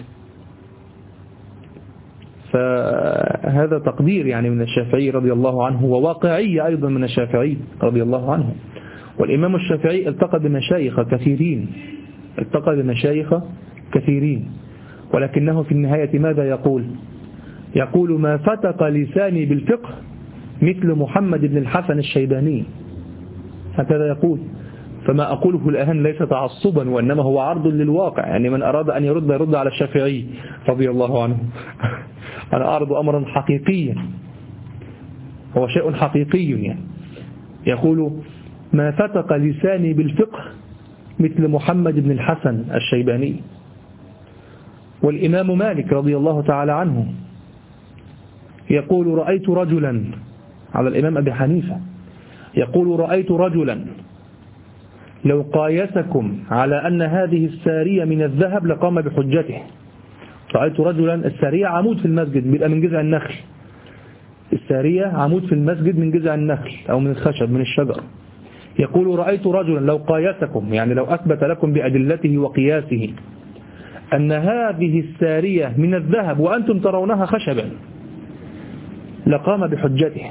فهذا تقدير يعني من الشافعي رضي الله عنه، وواقعية أيضا من الشافعي رضي الله عنه. والإمام الشافعي التقى بمشايخ كثيرين التقى بمشايخ كثيرين ولكنه في النهاية ماذا يقول؟ يقول ما فتق لساني بالفقه مثل محمد بن الحسن الشيباني، هكذا يقول. فما أقوله الآن ليس تعصبا وإنما هو عرض للواقع، يعني من أراد أن يرد يرد على الشافعي رضي الله عنه. أنا أعرض أمرا حقيقيا، هو شيء حقيقي يعني. يقول ما فتق لساني بالفقه مثل محمد بن الحسن الشيباني. والإمام مالك رضي الله تعالى عنه يقول رأيت رجلا، على الإمام أبي حنيفة، يقول رأيت رجلا لو قايسكم على أن هذه السارية من الذهب لقام بحجته. رأيت رجلا، السارية عمود في المسجد بيبقى من جذع النخل، السارية عمود في المسجد من جذع النخل أو من الخشب من الشجر. يقول رأيت رجلا لو قايسكم، يعني لو أثبت لكم بأدلته وقياسه أن هذه السارية من الذهب وأنتم ترونها خشبا لقام بحجته.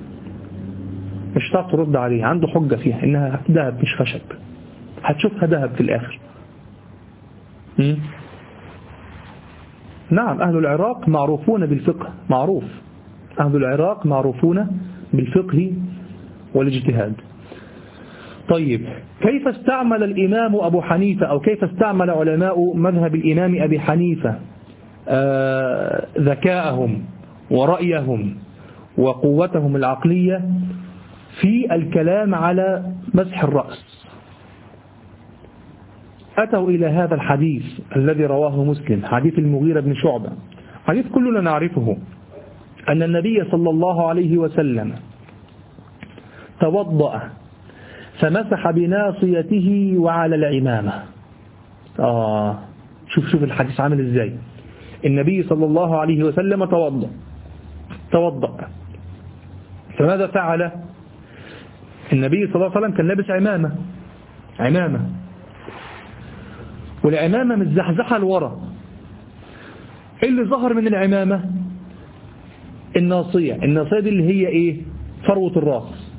مش هتعرف ترد عليه، عنده حجة فيها إنها ذهب مش خشب، هتشوفها ذهب في الآخر. م? نعم أهل العراق معروفون بالفقه، معروف أهل العراق معروفون بالفقه والاجتهاد. طيب كيف استعمل الإمام أبو حنيفة أو كيف استعمل علماء مذهب الإمام أبي حنيفة آه ذكاءهم ورأيهم وقوتهم العقلية في الكلام على مسح الرأس؟ أتوا إلى هذا الحديث الذي رواه مسلم، حديث المغيرة بن شعبة، حديث كلنا نعرفه، أن النبي صلى الله عليه وسلم توضأ فمسح بناصيته وعلى العمامة. آه شوف شوف الحديث عامل إزاي. النبي صلى الله عليه وسلم توضأ توضأ فماذا فعل؟ النبي صلى الله عليه وسلم كان لابس عمامة عمامة والعمامة متزحزحة لورا. ايه اللي ظهر من العمامة؟ الناصية. الناصية دي اللي هي ايه؟ فروة الراس.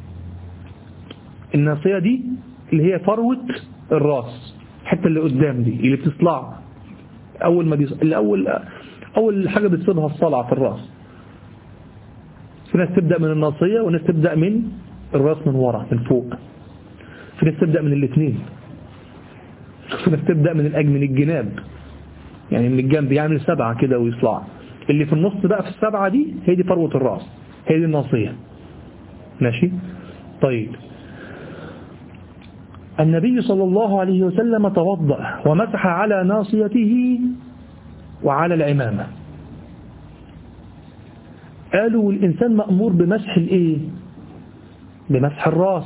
الناصية دي اللي هي فروة الراس، الحته اللي قدام دي اللي بتطلع اول ما بيص... الاول اول حاجة بتصيبها الصلع في الراس. في ناس تبدأ من الناصية وناس تبدأ من الراس من ورا من فوق، في ناس تبدأ من الاثنين، في ناس تبدأ من الأج من الجناب، يعني من الجنب يعمل سبعة كده ويطلع. اللي في النص بقى في السبعة دي هي دي فروة الرأس، هي دي الناصية. ماشي. طيب النبي صلى الله عليه وسلم توضأ ومسح على ناصيته وعلى العمامة. قالوا الإنسان مأمور بمسح الإيه؟ بمسح الراس.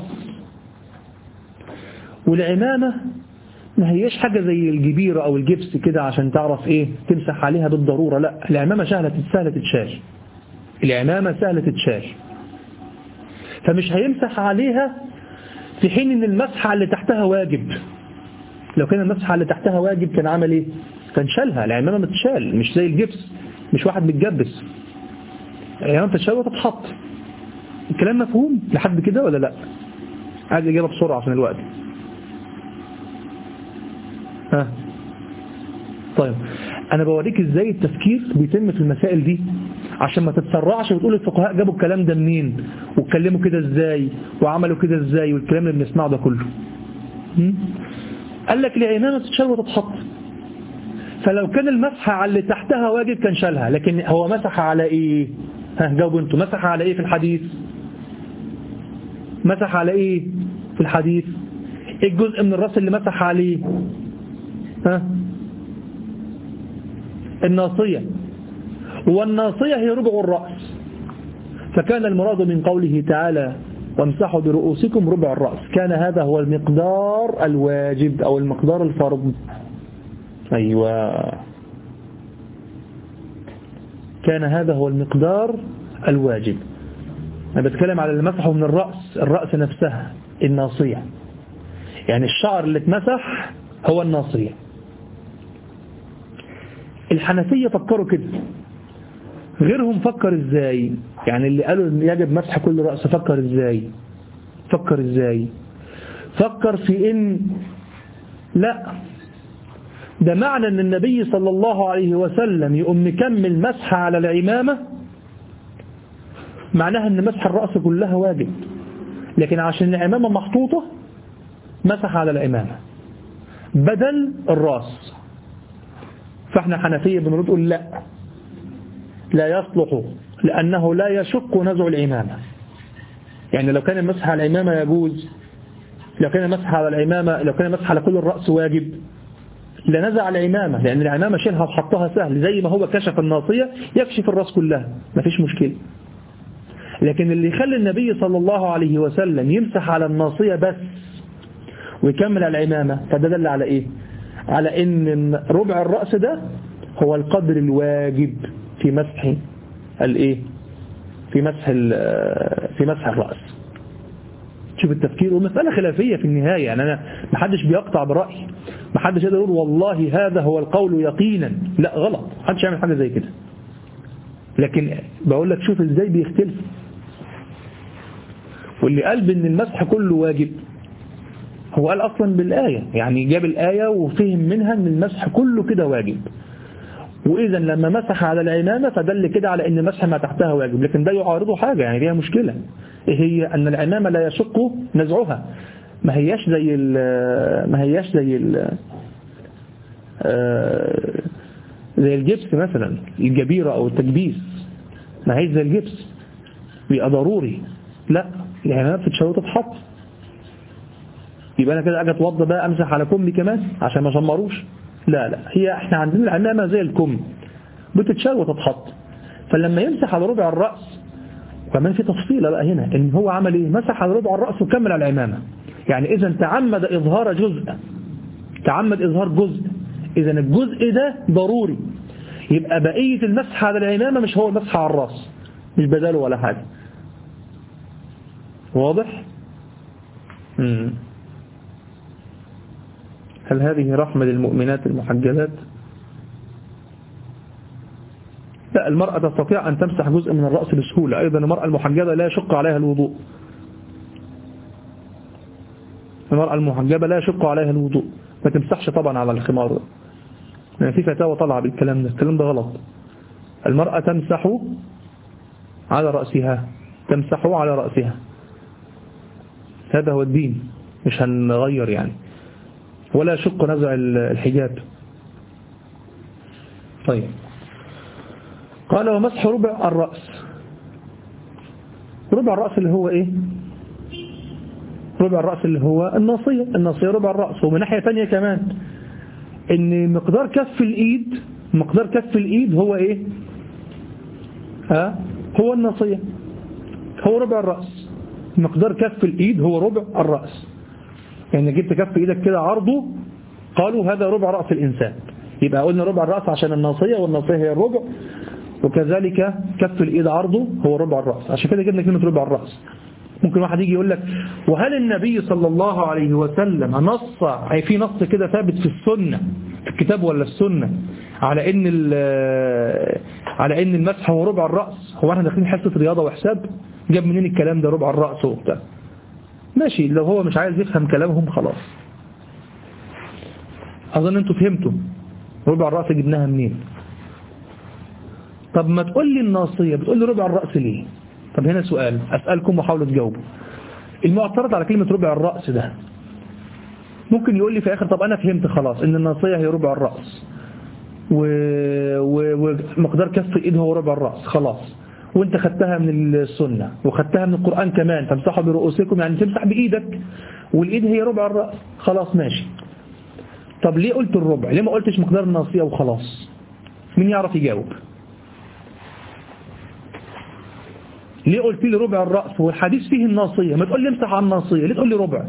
والعمامة ما هيش حاجة زي الجبيرة أو الجبس كده عشان تعرف إيه تمسح عليها بالضرورة. لا، العمامة سهلة سهلة تتشال. العمامة سهلة تتشال، فمش هيمسح عليها في حين ان المسح على اللي تحتها واجب. لو كان المسح على اللي تحتها واجب كان عمل ايه؟ كان شالها. العمامة متشال، مش زي الجبس، مش واحد متجبس. العمامة تتشال وتتحط. الكلام مفهوم لحد كده ولا لا؟ عايز اجابة بسرعة عشان الوقت. ها طيب، انا بوريك ازاي التفكير بيتم في المسائل دي عشان ما تتسرعش وتقول الفقهاء جابوا الكلام ده منين واتكلموا كده ازاي وعملوا كده ازاي والكلام اللي بنسمعه ده كله. قال لك العمامة تتشال وتتحط، فلو كان المسح على اللي تحتها واجب كان شالها، لكن هو مسح على ايه؟ ها جاوبوا انتوا، مسح على ايه في الحديث؟ مسح على ايه في الحديث؟ ايه الجزء من الراس اللي مسح عليه؟ ها الناصية، والناصية هي ربع الرأس، فكان المراد من قوله تعالى وامسحوا برؤوسكم ربع الرأس، كان هذا هو المقدار الواجب أو المقدار الفرض. أيوة، كان هذا هو المقدار الواجب. أنا بتكلم على المسح من الرأس، الرأس نفسها الناصية، يعني الشعر اللي اتمسح هو الناصية. الحنفية فكروا كده، غيرهم فكر ازاي؟ يعني اللي قالوا يجب مسح كل رأس فكر ازاي؟ فكر ازاي؟ فكر في ان لا، ده معنى ان النبي صلى الله عليه وسلم يقوم مكمل مسح على العمامة، معناها ان مسح الرأس كلها واجب، لكن عشان العمامة محطوطة مسح على العمامة بدل الرأس. فاحنا حنفية بنرد قول لا، لا يصلح، لأنه لا يشق نزع العمامة. يعني لو كان المسح على العمامة يجوز، لو كان المسح على العمامة، لو كان المسح على كل الرأس واجب لنزع العمامة، لأن العمامة شيلها وحطها سهل، زي ما هو كشف الناصية يكشف الرأس كلها، مفيش مشكلة. لكن اللي يخلي النبي صلى الله عليه وسلم يمسح على الناصية بس ويكمل على العمامة، فده دل على إيه؟ على إن ربع الرأس ده هو القدر الواجب في مسح الايه في مسح في مسح الرأس. شوف التفكير، ومسألة خلافية في النهاية، يعني أنا محدش بيقطع برأي، محدش يقدر يقول والله هذا هو القول يقينا، لا غلط، محدش يعمل حاجة زي كده. لكن بقول لك شوف ازاي بيختلف. واللي قال بأن المسح كله واجب هو قال أصلا بالآية، يعني جاب الآية وفهم منها أن المسح كله كده واجب، وإذا لما مسح على العمامة فدل كده على أن مسح ما تحتها واجب. لكن ده يعارضه حاجة، يعني فيها مشكلة، إيه هي؟ أن العمامة لا يشق نزعها، ما هياش زي ما هياش زي زي الجبس مثلا، الجبيرة أو التجبيس، ما هيش زي الجبس بيبقى ضروري، لا العمامة بتتشال وتتحط. يبقى أنا كده أجي أتوضى بقى أمسح على كمي كمان عشان ما شمروش؟ لا لا، هي احنا عندنا العمامة زي الكم بتتشال وتتحط. فلما يمسح على ربع الرأس، وكمان في تفصيلة بقى هنا، ان هو عمل ايه؟ مسح على ربع الرأس وكمل على العمامة. يعني اذا تعمد اظهار جزء، تعمد اظهار جزء، اذا الجزء ده ضروري، يبقى بقية المسح على العمامة مش هو المسح على الرأس، مش بداله ولا حاجة. واضح؟ مم. هل هذه رحمة للمؤمنات المحجبات؟ لا، المرأة تستطيع أن تمسح جزء من الرأس بسهولة. أيضا المرأة المحجبة لا يشق عليها الوضوء، المرأة المحجبة لا يشق عليها الوضوء، ما تمسحش طبعا على الخمار، يعني في فتاوى طلع بالكلام ده، الكلام ده غلط. المرأة تمسح على رأسها، تمسح على رأسها، هذا هو الدين، مش هنغير يعني، ولا يشق نزع الحجاب. طيب، قال ومسح ربع الرأس. ربع الرأس اللي هو ايه؟ ربع الرأس اللي هو الناصية، الناصية ربع الرأس. ومن ناحية تانية كمان ان مقدار كف الإيد، مقدار كف الإيد هو ايه؟ ها؟ هو الناصية، هو ربع الرأس. مقدار كف الإيد هو ربع الرأس. يعني جبت كف إيدك كده عرضه، قالوا هذا ربع رأس الإنسان. يبقى قلنا ربع الرأس عشان الناصية، والناصية هي الربع، وكذلك كف الإيد عرضه هو ربع الرأس. عشان كده جبنا كلمة ربع الرأس. ممكن واحد يجي يقول لك وهل النبي صلى الله عليه وسلم نص، أي في نص كده ثابت في السنة، في الكتاب ولا السنة، على ان على ان المسح هو ربع الرأس؟ هو احنا داخلين حصة رياضة وحساب؟ جاب منين الكلام ده ربع الرأس وبتاع؟ ماشي، لو هو مش عايز يفهم كلامهم خلاص. اظن انتوا فهمتوا ربع الرأس جبناها منين. طب ما تقول لي الناصية، بتقول لي ربع الرأس ليه؟ طب هنا سؤال أسألكم وحاولوا تجاوبوا. المعترض على كلمة ربع الرأس ده ممكن يقول لي في آخر طب أنا فهمت خلاص إن الناصية هي ربع الرأس، ومقدار كف الإيد هو ربع الرأس خلاص، وانت خدتها من السنة وخدتها من القرآن كمان، تمسحوا برؤوسكم يعني تمسح بإيدك، والإيد هي ربع الرأس خلاص ماشي. طب ليه قلت الربع؟ ليه ما قلتش مقدار الناصية وخلاص؟ مين يعرف يجاوب؟ ليه قلت لي ربع الرأس والحديث فيه الناصية؟ ما تقول لي امسح على الناصية، ليه تقول لي ربع؟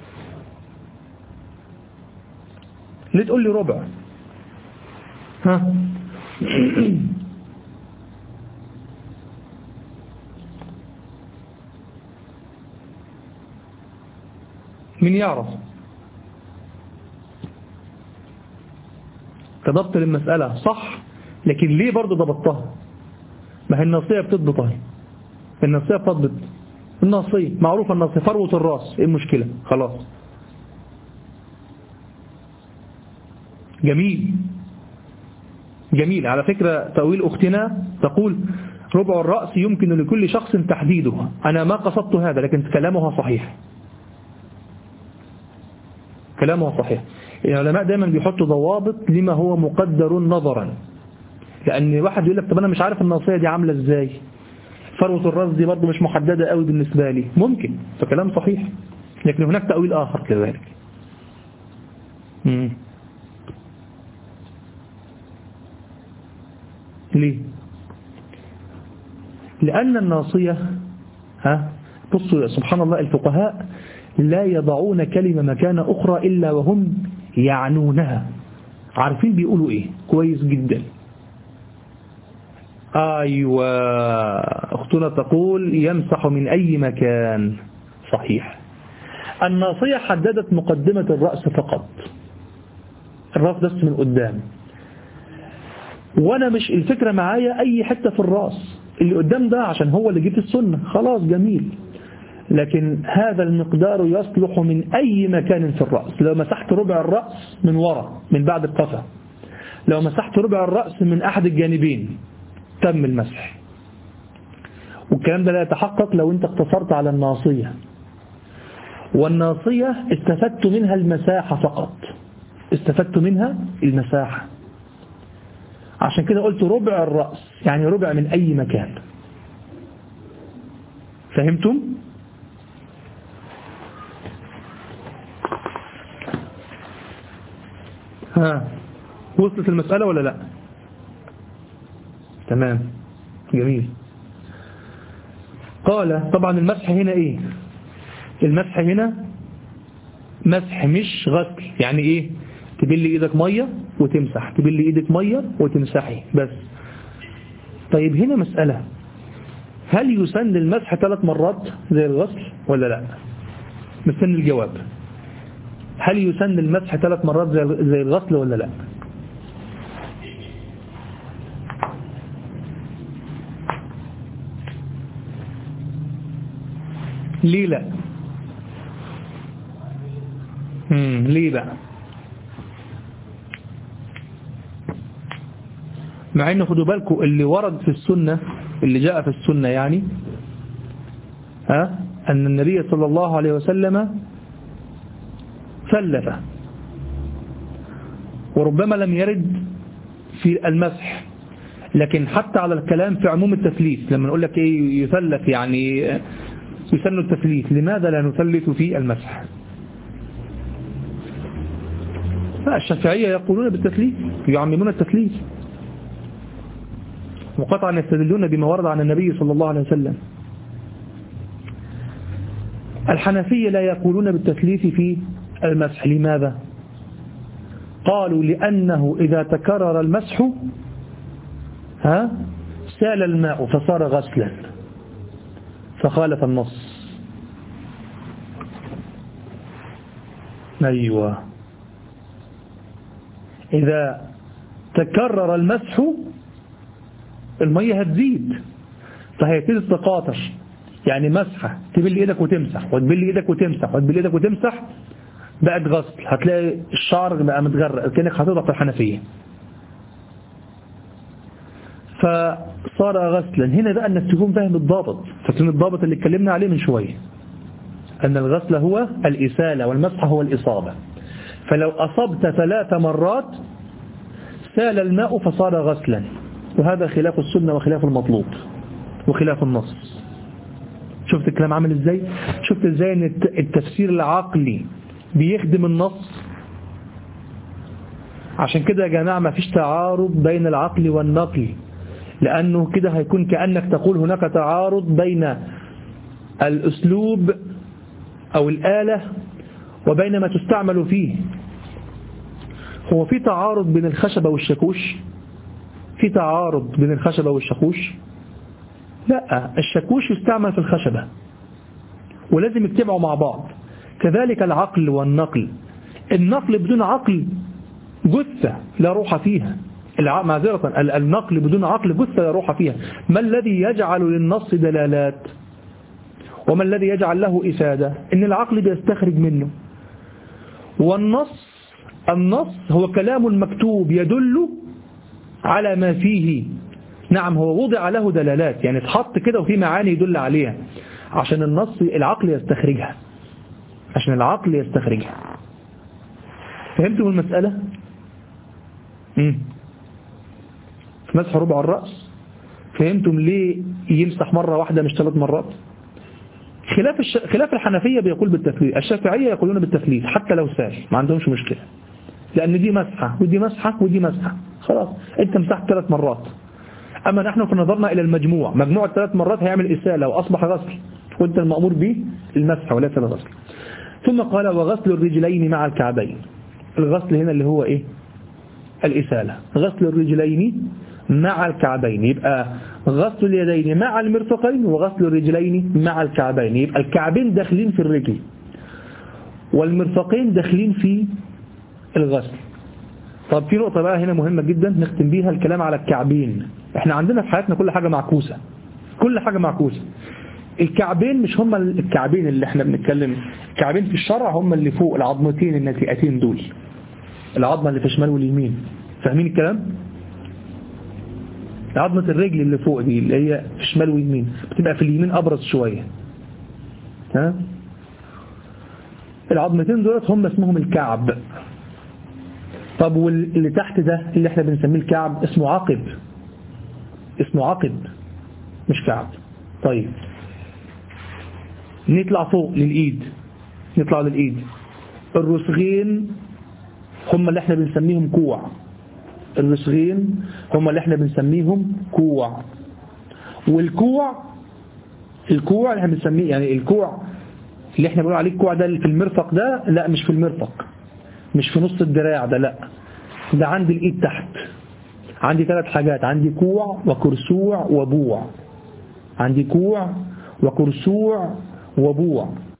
ليه تقول لي ربع؟ ها؟ مين يعرف؟ كضبط للمسألة صح، لكن ليه برضو ضبطتها؟ ما هي الناصية بتضبطها، الناصية بتضبط، الناصية معروفة، الناصية فروة الراس، ايه المشكلة؟ خلاص جميل جميل. على فكرة تأويل أختنا تقول ربع الرأس يمكن لكل شخص تحديده، أنا ما قصدت هذا، لكن كلامها صحيح، كلامها صحيح. العلماء دائما بيحطوا ضوابط لما هو مقدر نظرا، لأن واحد يقول لك طب أنا مش عارف الناصية دي عاملة إزاي، فروة الراس دي برضه مش محددة قوي بالنسبة لي، ممكن، فكلام صحيح، لكن هناك تأويل آخر كذلك. مم. ليه؟ لأن الناصية، ها بصوا سبحان الله، الفقهاء لا يضعون كلمة مكان أخرى إلا وهم يعنونها، عارفين بيقولوا إيه كويس جدا. أيوة، أختنا تقول يمسح من أي مكان، صحيح. الناصية حددت مقدمة الرأس فقط، الرأس بس من قدام، وانا مش الفكرة معايا اي حتة في الرأس، اللي قدام ده عشان هو اللي جه في السنة خلاص جميل، لكن هذا المقدار يصلح من اي مكان في الرأس. لو مسحت ربع الرأس من وراء من بعد القفا، لو مسحت ربع الرأس من احد الجانبين، تم المسح. والكلام ده لا يتحقق لو انت اقتصرت على الناصية، والناصية استفدت منها المساحة فقط، استفدت منها المساحة، عشان كده قلت ربع الرأس، يعني ربع من أي مكان. فهمتم؟ ها وصلت المسألة ولا لا؟ تمام جميل. قال طبعا المسح هنا ايه؟ المسح هنا مسح مش غسل، يعني ايه؟ تبلي ايدك مية وتمسح، تبلي ايدك مية وتمسحي بس. طيب هنا مسألة، هل يسن المسح ثلاث مرات زي الغسل ولا لا؟ مستني الجواب. هل يسن المسح ثلاث مرات زي الغسل ولا لا؟ ليه لا؟ مم. ليه بقى؟ مع ان خدوا بالكم اللي ورد في السنة، اللي جاء في السنة يعني ها أن النبي صلى الله عليه وسلم ثلث، وربما لم يرد في المسح، لكن حتى على الكلام في عموم التثليث، لما نقول لك ايه يثلث يعني يسن التثليث، لماذا لا نثلث في المسح؟ الشافعية يقولون بالتثليث، يعممون التثليث، وقطعا يستدلون بما ورد عن النبي صلى الله عليه وسلم. الحنفية لا يقولون بالتثليث في المسح، لماذا؟ قالوا لأنه إذا تكرر المسح ها سال الماء فصار غسلا، فخالف النص. أيوة، إذا تكرر المسح المية هتزيد، فهيبتدي تتقاطر، يعني مسحة تبل ايدك وتمسح وتبل ايدك وتمسح وتبل ايدك وتمسح، بقت غسل، هتلاقي الشعر بقى متغرق كأنك حاططها في الحنفية، فصار غسلا. هنا بقى انك تكون فاهم الضابط، فاكرين الضابط اللي اتكلمنا عليه من شوية، أن الغسل هو الإسالة والمسح هو الإصابة. فلو أصبت ثلاث مرات سال الماء فصار غسلا، وهذا خلاف السنة وخلاف المطلوب وخلاف النص. شفت الكلام عامل ازاي؟ شفت ازاي ان التفسير العقلي بيخدم النص؟ عشان كده يا جماعة ما فيش تعارض بين العقل والنقل، لأنه كده هيكون كأنك تقول هناك تعارض بين الأسلوب أو الآلة وبين ما تستعمل فيه. هو في تعارض بين الخشبة والشاكوش؟ في تعارض بين الخشبة والشاكوش؟ لا، الشاكوش يستعمل في الخشبة ولازم يجتمعوا مع بعض. كذلك العقل والنقل، النقل بدون عقل جثة لا روح فيها، معذرة النقل بدون عقل جثة لا روح فيها. ما الذي يجعل للنص دلالات وما الذي يجعل له إفادة؟ إن العقل بيستخرج منه. والنص النص هو كلام مكتوب يدل على ما فيه. نعم، هو وضع له دلالات، يعني اتحط كده وفي معاني يدل عليها عشان النص العقل يستخرجها، عشان العقل يستخرجها. فهمتوا المسألة؟ امم مسح ربع الرأس. فهمتم ليه يمسح مرة واحدة مش ثلاث مرات؟ خلاف الش... خلاف الحنفية بيقول بالتثليث، الشافعية يقولون بالتثليث حتى لو سال، ما عندهمش مشكلة، لأن دي مسحة ودي مسحة ودي مسحة، خلاص أنت مسحت ثلاث مرات. أما نحن في نظرنا إلى المجموع، مجموع الثلاث مرات هيعمل إسالة وأصبح غسل، وأنت المأمور به المسح وليس الغسل. ثم قال وغسل الرجلين مع الكعبين. الغسل هنا اللي هو إيه؟ الإسالة. غسل الرجلين مع الكعبين، يبقى غسل اليدين مع المرفقين وغسل الرجلين مع الكعبين، يبقى الكعبين داخلين في الرجل والمرفقين داخلين في الغسل. طب في نقطة بقى هنا مهمة جدا نختم بيها الكلام على الكعبين. احنا عندنا في حياتنا كل حاجة معكوسة، كل حاجة معكوسة. الكعبين مش هم الكعبين اللي احنا بنتكلم، الكعبين في الشرع هم اللي فوق العظمتين الناتئتين دول، العظمة اللي في الشمال واليمين. فاهمين الكلام؟ عظمة الرجل اللي فوق دي اللي هي في الشمال واليمين بتبقى في اليمين أبرز شوية، ها؟ العظمتين دولت هم اسمهم الكعب. طب واللي تحت ده اللي احنا بنسميه الكعب اسمه عقب، اسمه عقب مش كعب. طيب نطلع فوق للإيد، نطلع للإيد. الرسغين هم اللي احنا بنسميهم كوع، الرسغين هم اللي احنا بنسميهم كوع. والكوع الكوع اللي احنا بنسميه يعني الكوع اللي احنا بنقول عليه الكوع ده في المرفق ده، لا مش في المرفق، مش في نص الدراع ده، لا ده عند الايد تحت. عندي ثلاث حاجات، عندي كوع وكرسوع وبوع، عندي كوع وكرسوع وبوع.